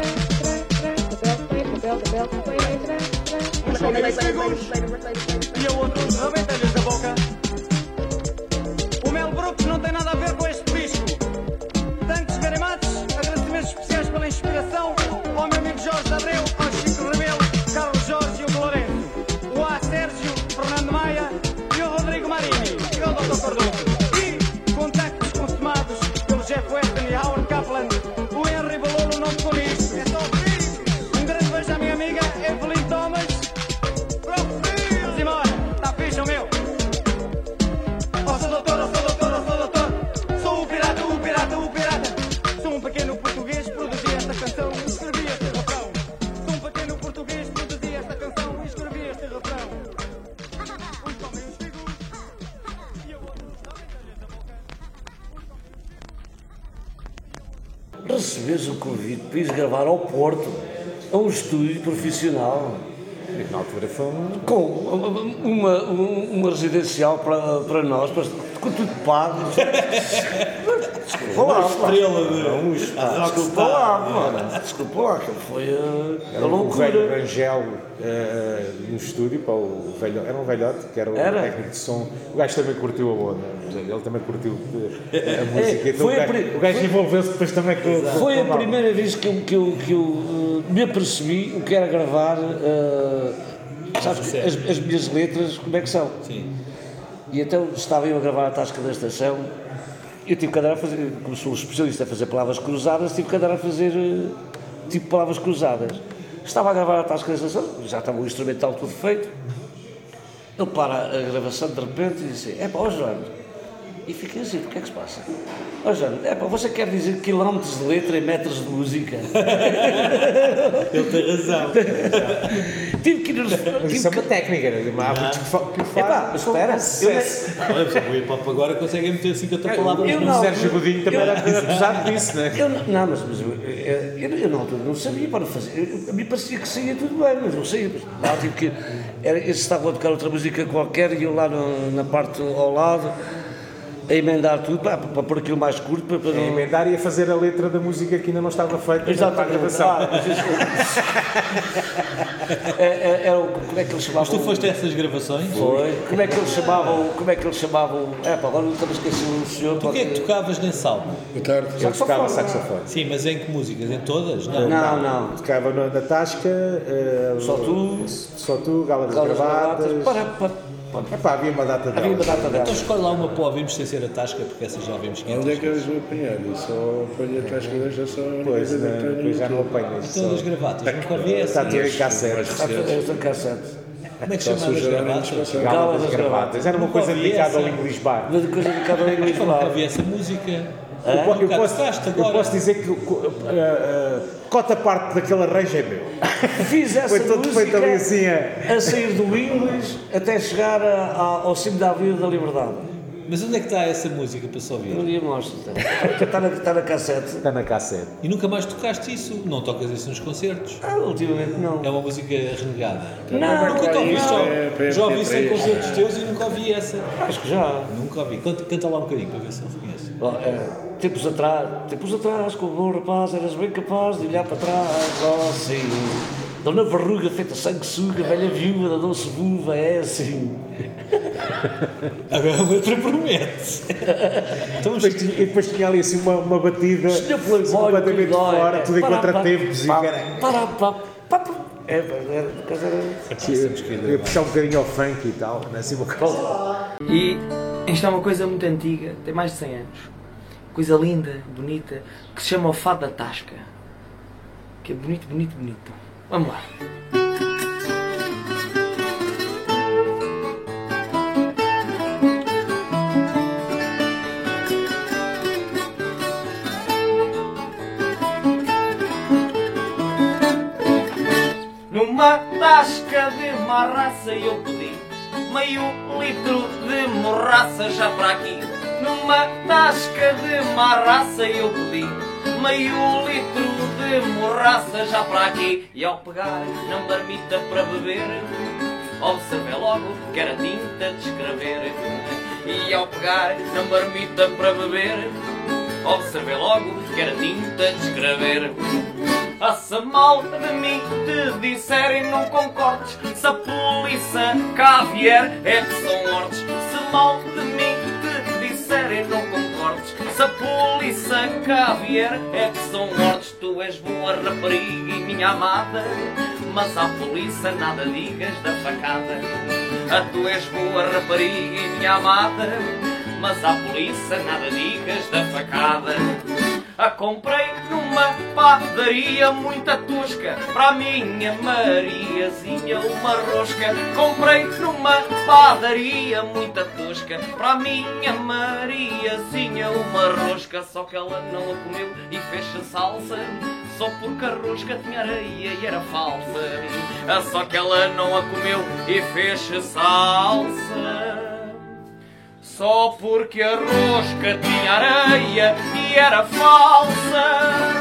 S5: Uns comem os figos e a outros rebenta-lhes a boca. O Mel Brooks não tem nada a ver com este bicho. Tanques garimates, agradecimentos especiais pela inspiração ao meu amigo Jorge Abreu, ao Chico Rebelo, Carlos Jorge e o Lourenço, o A. Sérgio, Fernando Maia e o Rodrigo Marini e o doutor Cardoso. E contactos consumados pelo Jeff Weston e Howard Kaplan. O Henry Balolo não ficou nisto. É só fixe. Um grande beijo à minha amiga Evelyn Thomas. Vamos embora, tá fixe o meu. Ó sou doutor, ó sou doutor, ó sou doutor. Sou o pirata, o pirata, o pirata. Sou um pequeno português, produzi esta canção e escrevi este refrão. Sou um pequeno português, produzi esta canção e escrevi este refrão. Uns comem os figos e a outros rebenta-lhes a boca.
S3: Recebes o convite para ir gravar ao Porto, a um estúdio profissional,
S4: E na altura foi um.
S3: com uma, uma residencial para, para nós, para, com tudo pago. Desculpa lá, pá. Ah, desculpa lá, mano. Desculpa lá, que foi a, a
S4: Era o velho
S3: loucura.
S4: Rangel eh, no estúdio, para o velho, era um velhote, que era o
S3: Era?
S4: técnico de som. O gajo também curtiu a onda, ele também curtiu eh, a música. Então,
S3: foi
S4: o
S3: a
S4: gajo,
S3: pri-
S4: o gajo
S3: foi-
S4: envolveu-se depois também com com-
S3: Foi a
S4: com-
S3: primeira vez que eu, que eu, que eu uh, me apercebi o que era gravar, uh, sabes, que as, as minhas letras, como é que são.
S2: Sim.
S3: E então estava eu a gravar a tasca da estação, eu tive que andar a fazer, como sou especialista a fazer palavras cruzadas, tive que andar a fazer uh, tipo palavras cruzadas. Estava a gravar a tasca da estação, já estava o instrumental tudo feito. Ele para a gravação de repente e disse: é pá, ó João, E fiquei assim, o que é que se passa? Ó Jânio, é pá, você quer dizer quilómetros de letra e metros de música?
S2: Ele tem razão.
S3: Tive que ir nos...
S4: Mas isso é uma técnica, há muitos que fa- que o
S3: Epá,
S4: fazem.
S3: mas espera, eu,
S2: Olha, por exemplo, o hip hop agora consegue meter cinquenta palavras
S3: eu
S2: no
S3: não-
S4: O Sérgio Godinho também
S3: eu-
S4: era acusado disso, não é?
S3: eu, não- não, mas, mas eu, eu, eu, eu na altura não sabia para fazer. Eu, a mim parecia que saía tudo bem, mas não saía. Mas, lá, tive que, era, eles estavam a tocar outra música qualquer e eu lá no, na parte ao lado a emendar tudo para, para pôr aquilo mais curto. Para, para
S4: A
S3: não...
S4: emendar e a fazer a letra da música que ainda não estava feita
S3: Exato,
S4: para a gravação.
S3: ah, mas isso- é, é, era o- como é que eles chamavam?
S2: Mas tu foste a essas gravações?
S3: Foi. Como é que eles chamavam? Como é que eles chamavam? É pá, agora não estava a esquecer o senhor.
S2: Tu o que é que tocavas nesse álbum?
S7: Boa tarde.
S4: Ele tocava saxofone.
S2: Sim, mas em que músicas? Em todas? Não.
S3: Não, não.
S4: Tocava na, na Tasca, eh,
S3: Só tu.
S4: só tu, Gala das
S3: Galas
S4: Gravatas.
S3: gravatas. Para, para,
S4: Epá, havia uma data
S3: havia uma
S4: delas.
S3: data
S2: Então
S3: delas.
S2: escolhe lá uma para ouvirmos sem ser a Tasca, porque essa já vimos que é.
S7: Onde é que eles vão apanhar? Eu só apanho atrás de deixa só a
S4: Pois,
S7: coisa
S4: né,
S7: que tenho
S4: depois já não
S7: YouTube.
S4: apanhas.
S2: Então das
S4: só-
S2: gravatas, nunca ouvi essa.
S4: Está tudo em cassete.
S3: Está a fazer a cassete.
S2: Como é que
S7: Só
S2: chamava as
S7: sujar
S2: gravatas?
S7: antes de
S4: Gala
S3: Gala
S4: das
S3: das
S4: Gravatas. Era uma
S2: Nunca
S4: coisa
S2: ouvi
S4: dedicada ao
S2: essa.
S4: English Bar.
S3: Mas coisa de cada língua
S2: Eu nunca ouvi essa música.
S4: Eu, po- eu
S2: Nunca
S4: posso,
S2: tocaste
S4: eu
S2: agora.
S4: posso dizer que uh, uh, cota parte daquele arranjo é meu.
S3: Fiz essa
S4: Foi todo feito
S3: música
S4: ali assim a...
S3: a sair do English até chegar a- a- ao cimo da Avenida da Liberdade.
S2: Mas onde é que está essa música para se
S3: Um
S2: ouvir?
S3: dia mostro. Está na, está na cassete.
S4: Está na cassete.
S2: E nunca mais tocaste isso? Não tocas isso nos concertos?
S3: Ah, ultimamente não.
S2: É uma música renegada.
S3: Não,
S2: Nunca te ouvi, só,
S7: é para
S2: já ouvi isso em
S7: M P três.
S2: concertos teus e nunca ouvi essa.
S3: Acho que já.
S2: Nunca ouvi. Canta, canta lá um bocadinho para ver se eu reconheço.
S3: Ó, é, tempos atrás, tempos atrás, como bom rapaz, eras bem capaz de olhar para trás. Oh, sim. Dona Verruga feita sanguessuga, velha viúva da doce vulva, é assim.
S2: Agora a letra promete. Então vamos
S4: Depois tinha- E depois tinha ali assim uma, uma batida
S3: Senhor Playboy,
S4: completamente
S3: cuidado,
S4: fora,
S3: é.
S4: tudo em
S3: Para,
S4: contratempos e
S3: para,
S4: caralho.
S3: para, para, para, para. É, pá, era, por acaso era...
S4: Eu ia puxar um bocadinho ao funk e tal, não é assim uma coisa.
S9: E isto é uma coisa muito antiga, tem mais de cem anos. Coisa linda, bonita, que se chama o Fado da Tasca. Que é bonito, bonito, bonito. Vamos lá. Numa tasca de marraça eu pedi meio litro de morraça já para aqui. Numa tasca de marraça eu pedi meio litro de morraça já para aqui. E ao pegar na marmita para beber, observei logo que era tinta de escrever. E ao pegar na marmita para beber, observei logo que era tinta de escrever. Ah, se mal de mim te disserem não concordes, se a polícia cá vier é que são mortes. Se mal de mim te disserem não concordes, se a polícia cá vier é que são mortes. Tu és boa rapariga e minha amada, mas à polícia nada digas da facada. Ah, tu és boa rapariga e minha amada, mas à polícia nada digas da facada. A comprei numa padaria muita tosca, para a minha Mariazinha uma rosca. Comprei numa padaria muita tosca, para a minha Mariazinha uma rosca. Só que ela não a comeu e fez-se salsa, só porque a rosca tinha areia e era falsa. Ah, só que ela não a comeu e fez-se salsa, só porque a rosca tinha areia e era falsa.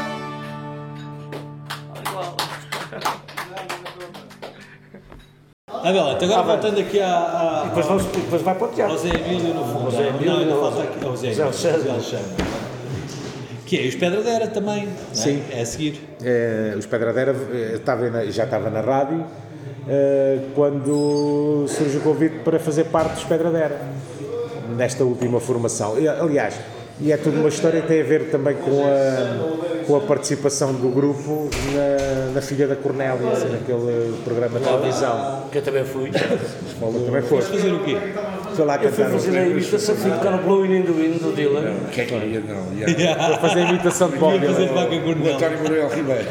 S2: Ah, Bela, então agora voltando aqui à, à,
S3: Depois, vamos, depois vai para o
S2: ao
S3: teatro.
S2: Zé Emílio no fundo.
S3: Zé
S2: Não,
S3: Emílio,
S2: não, ainda
S3: não,
S2: falta aqui ao Zé
S3: Zé
S2: Emílio,
S3: Alexandre.
S2: Zé Alexandre. Que é os Pedradera também, não é?
S4: Sim.
S2: É a seguir.
S4: Eh, os Pedradera eh, estava na- já estava na rádio eh, quando surge o convite para fazer parte dos Pedradera, nesta última formação. E, aliás, e é tudo uma história que tem a ver também com a, com a participação do grupo na, na Filha da Cornélia, naquele programa de televisão.
S3: Que eu também fui.
S4: Também foi.
S2: Vamos fazer o quê?
S4: Foi lá
S3: Eu fui
S4: cantar
S3: fazer a imitação, fui tocar o Blowing in the Wind do Dylan.
S7: O que é que ia? Não, ia.
S4: para fazer a imitação de Bob
S2: Ia fazer de
S4: Dylan.
S2: vaca
S7: O
S2: Cornel.
S7: António Manuel Ribeiro.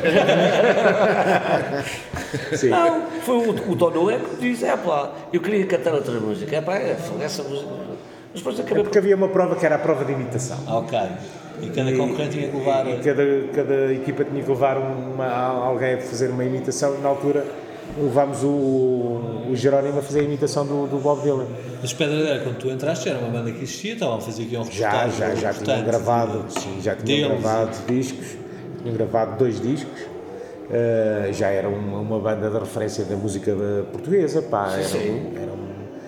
S4: Sim.
S3: Não, foi o, o Dono é que disse, é pá, eu queria cantar outra música. É pá, é, essa música. Mas depois
S4: É
S3: acabei
S4: porque havia uma prova que era a prova de imitação.
S2: Ah, ok. E cada concorrente tinha que levar.
S4: E cada, cada equipa tinha que levar uma, alguém a fazer uma imitação. Na altura levámos o, o Jerónimo a fazer a imitação do, do Bob Dylan.
S2: Mas Pedra, quando tu entraste, era uma banda que existia, estavam a fazer aqui um
S4: Já,
S2: reportagem.
S4: já, já tinham
S2: importante
S4: gravado,
S2: de-
S4: sim, já tinham
S2: deles.
S4: gravado discos, tinham gravado dois discos. Uh, já era uma, uma banda de referência da música da portuguesa, pá, era, um- era um-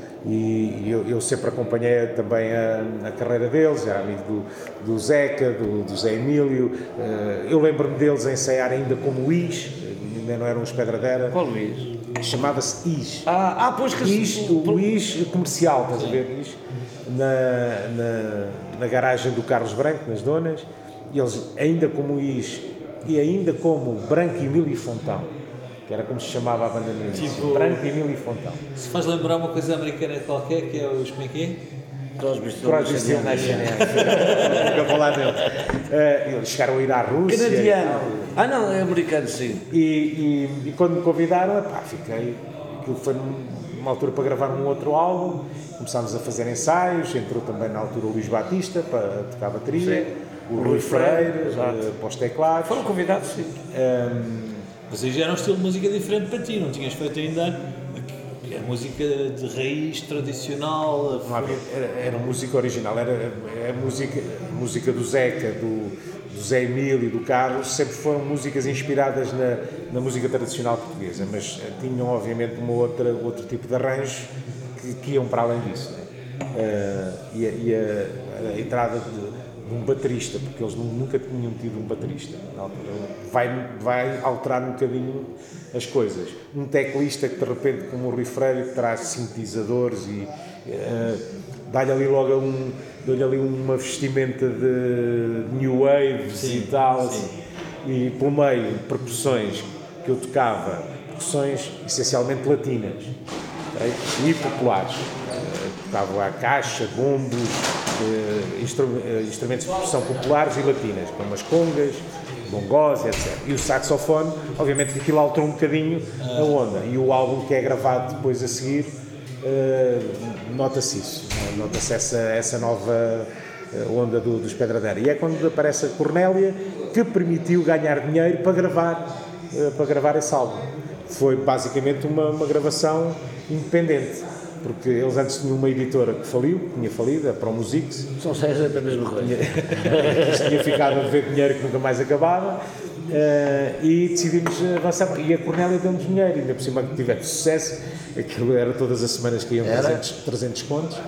S4: e eu, eu sempre acompanhei também a, a carreira deles, era amigo do, do Zeca, do, do Zé Emílio, uh, eu lembro-me deles a ensaiar ainda como Luís, ainda não eram os Pedradera.
S3: Qual Luís?
S4: Chamava-se Is.
S3: Ah, ah, pois que
S4: Is, o Luís comercial, estás a ver? Is, na, na, na garagem do Carlos Branco, nas Donas, e eles ainda como Is e ainda como Branco Emílio e Fontão, que era como se chamava a banda mesmo.
S2: Tipo-
S4: Branco Emílio e Fontão.
S2: Se faz lembrar uma coisa americana qualquer, que é os como é que é?
S3: Crosby, Stills,
S4: Crosby, Stills, Nash and Young. Nunca falar dele. Eh, Eles chegaram a ir à Rússia.
S3: Canadiano. Ah não, é americano, sim.
S4: E, e, e quando me convidaram, epá, fiquei. Aquilo foi numa altura para gravar um outro álbum. Começámos a fazer ensaios. Entrou também na altura o Luís Batista para tocar bateria.
S3: Sim.
S4: O
S3: O
S4: Rui
S3: Rui
S4: Freire,
S3: Freire, exato.
S4: eh, para os teclados.
S3: Foram convidados, sim.
S4: Ehm,
S2: Mas aí já era um estilo de música diferente para ti, não tinhas feito ainda a música de raiz tradicional.
S4: Não havia- era, era música original, era a música, a música do Zeca, do, do Zé Emílio, do Carlos, sempre foram músicas inspiradas na, na música tradicional portuguesa, mas eh, tinham obviamente uma outra, outro tipo de arranjos que, que iam para além disso. Né? Eh, e a, e a- a entrada de, de um baterista, porque eles nu- nunca tinham tido um baterista, na altura, vai, vai alterar um bocadinho as coisas. Um teclista que de repente, como o Rui Freire, que traz sintetizadores e eh, dá-lhe ali logo um, dá-lhe ali uma vestimenta de new waves
S2: Sim,
S4: e tal,
S2: sim.
S4: e pelo meio percussões que eu tocava, percussões essencialmente latinas, ok? E populares. Eh, tocava a caixa, bombos, eh, instru- eh, instrumentos de percussão populares e latinas, como as congas, bongós, etcétera. E o saxofone, obviamente que aquilo alterou um bocadinho a onda. E o álbum que é gravado depois a seguir, eh, nota-se isso, né? Nota-se essa, essa nova eh, onda do, dos Pedradera. E é quando aparece a Cornélia que permitiu ganhar dinheiro para gravar, eh, para gravar esse álbum. Foi basicamente uma, uma gravação independente, porque eles antes tinham uma editora que faliu, que tinha falido, a Promusix,
S3: São sempre a mesma coisa.
S4: isto tinha ficado a dever dinheiro que nunca mais acabava, eh, e decidimos avançar. E a Cornélia deu-nos dinheiro, ainda por cima que tivemos sucesso, aquilo era todas as semanas que iam trezentos, trezentos contos.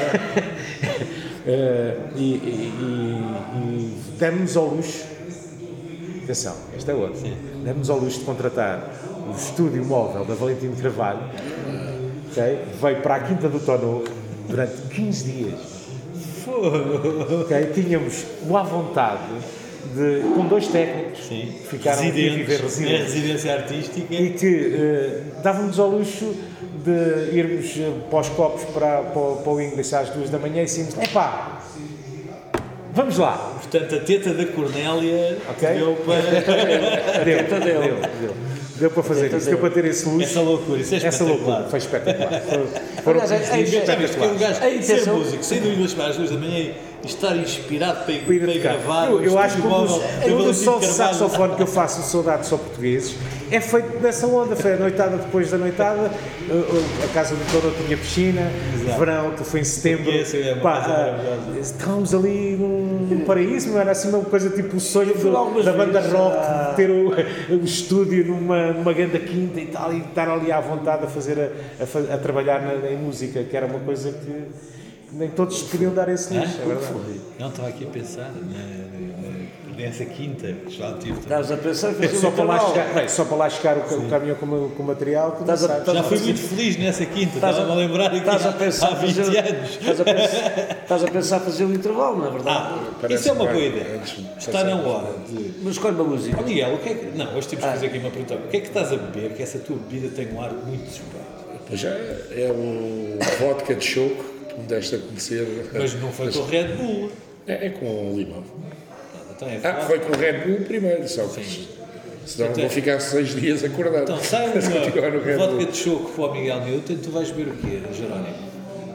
S4: Eh, e, e, e, e demos-nos ao luxo, atenção, esta é outra, demos-nos ao luxo de contratar o estúdio móvel da Valentino Carvalho, okay? Veio para a Quinta do Tonô durante quinze dias. Okay? Tínhamos o à vontade de, com dois técnicos
S2: Sim.
S4: que ficaram aqui a viver
S2: É
S4: residentes
S2: residência artística.
S4: e que eh, dávamos ao luxo de irmos eh, para os copos para, para, o- para o English às duas da manhã e dissemos, epá, vamos lá.
S2: Portanto, a teta da Cornélia
S4: Ok.
S2: deu para
S4: Deu, deu, deu, deu. Deu para fazer isso, deu para ter esse luxo.
S2: essa loucura. Isso é
S4: Essa
S2: espetacular.
S4: loucura, foi espetacular. Foi- Foram
S3: Aliás,
S4: quinze
S3: é- é-
S4: dias
S2: Já viste que é um
S4: espetaculares.
S2: gajo
S3: A
S2: ser
S3: intenção-
S2: músico, sair do English às duas da manhã e estar inspirado para,
S4: Para ir
S2: para ir
S4: tocar.
S2: gravar.
S4: Eu,
S2: no
S4: eu acho que
S2: estúdio
S4: um dos,
S2: móvel da
S4: um dos
S2: Valentino
S4: sons de
S2: Carvalho.
S4: saxofone que eu faço, Saudades Só Portugueses, é feito dessa onda. Foi a noitada depois da noitada, uh, uh, a casa do Toro tinha piscina,
S2: Exato.
S4: verão, que foi em setembro.
S2: Conheço, é uma
S4: Pá,
S2: coisa
S4: uh,
S2: maravilhosa.
S4: estávamos ali num, num paraíso, não era assim uma coisa tipo o sonho
S3: fui
S4: do-
S3: algumas
S4: da banda
S3: vezes,
S4: rock,
S3: ah.
S4: de ter o, o estúdio numa, numa grande quinta e tal, e estar ali à vontade a fazer, a, a fa- a trabalhar na, em música, que era uma coisa que nem todos podiam dar esse luxo, é verdade.
S2: Não, estava aqui a pensar na, na, nessa quinta que já tive.
S3: Estás a pensar em fazer
S4: Só
S3: um
S4: para, lá
S3: intervalo.
S4: chegar, bem, só para lá chegar o, ca- o caminhão com, com material, tu
S3: Estás a-
S4: sabes.
S3: estás
S2: Já fui muito feliz nessa quinta, estava-me a lembrar aqui
S3: Estás a pensar
S2: há vinte
S3: fazer-
S2: anos.
S3: Estás a pensar, estás a pensar fazer um intervalo, não é verdade?
S2: Ah,
S7: Parece
S2: isso é uma
S7: que
S2: boa
S7: vai-
S2: ideia.
S7: antes de
S2: Está
S7: passar.
S2: na hora de.
S3: Mas escolhe uma música.
S2: Oh, Miguel, o que é que. Não, hoje temos que
S3: Ah.
S2: fazer aqui uma pergunta. O que é que estás a beber que essa tua bebida tem um ar muito suspeito?
S7: Já é o vodka de choco que me deste a conhecer.
S2: Mas não foi com o Red Bull.
S7: É, é com limão.
S2: Então é
S7: Ah,
S2: forte.
S7: foi com o Red Bull primeiro, só que senão
S2: Então-
S7: vou ficar seis dias acordado.
S2: Então sai
S7: Se continuar no
S2: uma
S7: Red
S2: vodka
S7: Bull.
S2: de choco para o Miguel Newton, tu vais beber o quê, Jerónimo?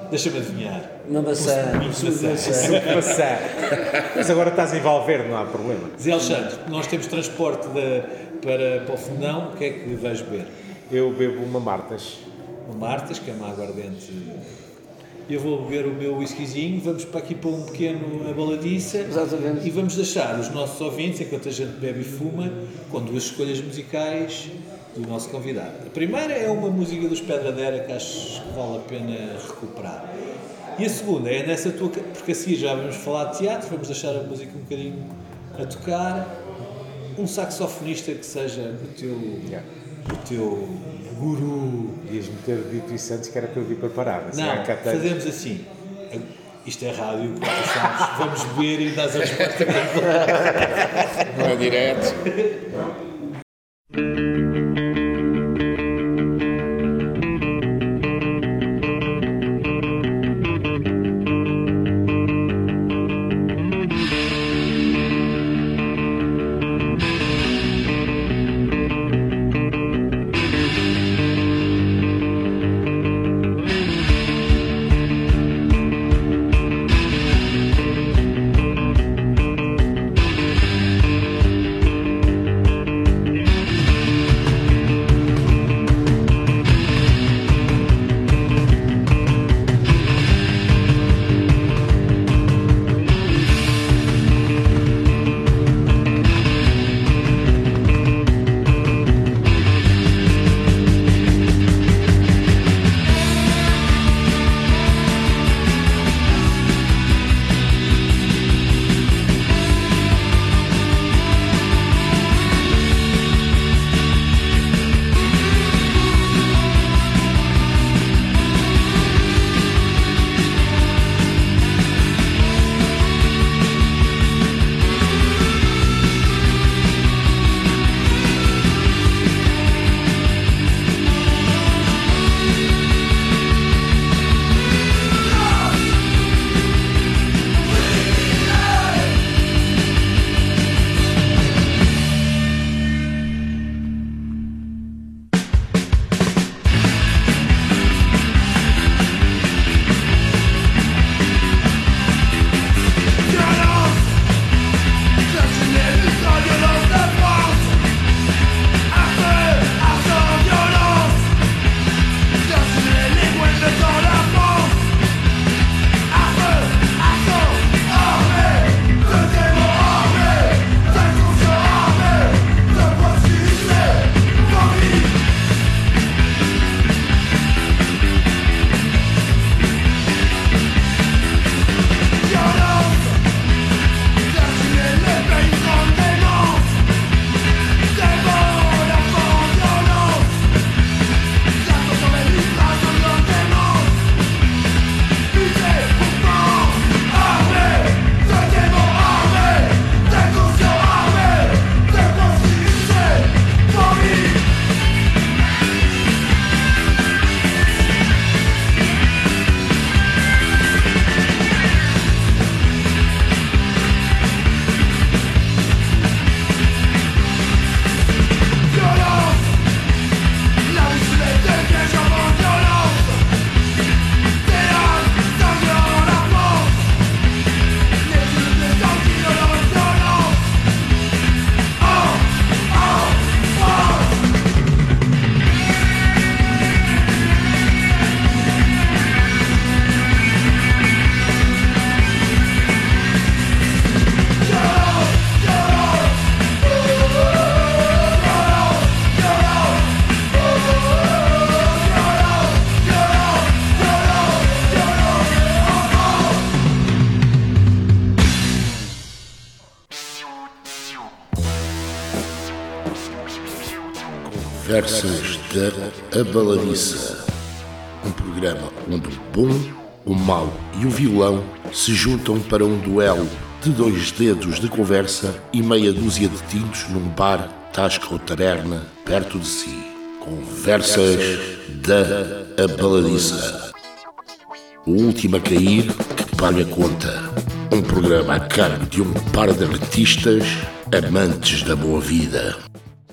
S2: Deixa-me adivinhar.
S3: Uma maçã.
S2: Um suco de maçã.
S4: Suco de maçã. Mas agora estás em Valverde, não há problema.
S2: Zé Alexandre, nós temos transporte de, para, para o Fundão, o que é que vais beber?
S4: Eu bebo uma Martas.
S2: Uma Martas, que é uma aguardente. Eu vou beber o meu whiskyzinho, vamos para aqui para um pequeno abaladiça.
S3: Exatamente.
S2: E vamos deixar os nossos ouvintes, enquanto a gente bebe e fuma, com duas escolhas musicais do nosso convidado. A primeira é uma música dos Pedradera que acho que vale a pena recuperar. E a segunda é nessa tua... Porque assim já vamos falar de teatro, vamos deixar a música um bocadinho a tocar. Um saxofonista que seja o teu, o teu guru.
S4: Ias-me ter dito isso antes, que era para eu vir preparado. Assim,
S2: Não, fazemos assim. Isto é rádio, como tu sabes. Vamos beber e dás a resposta.
S7: Não é direto.
S1: Conversas da Abaladiça, um programa onde o bom, o mau e o vilão se juntam para um duelo de dois dedos de conversa e meia dúzia de tintos num bar, tasca ou taberna perto de si. Conversas da Abaladiça. O último a cair que paga a conta. Um programa a cargo de um par de artistas amantes da boa vida.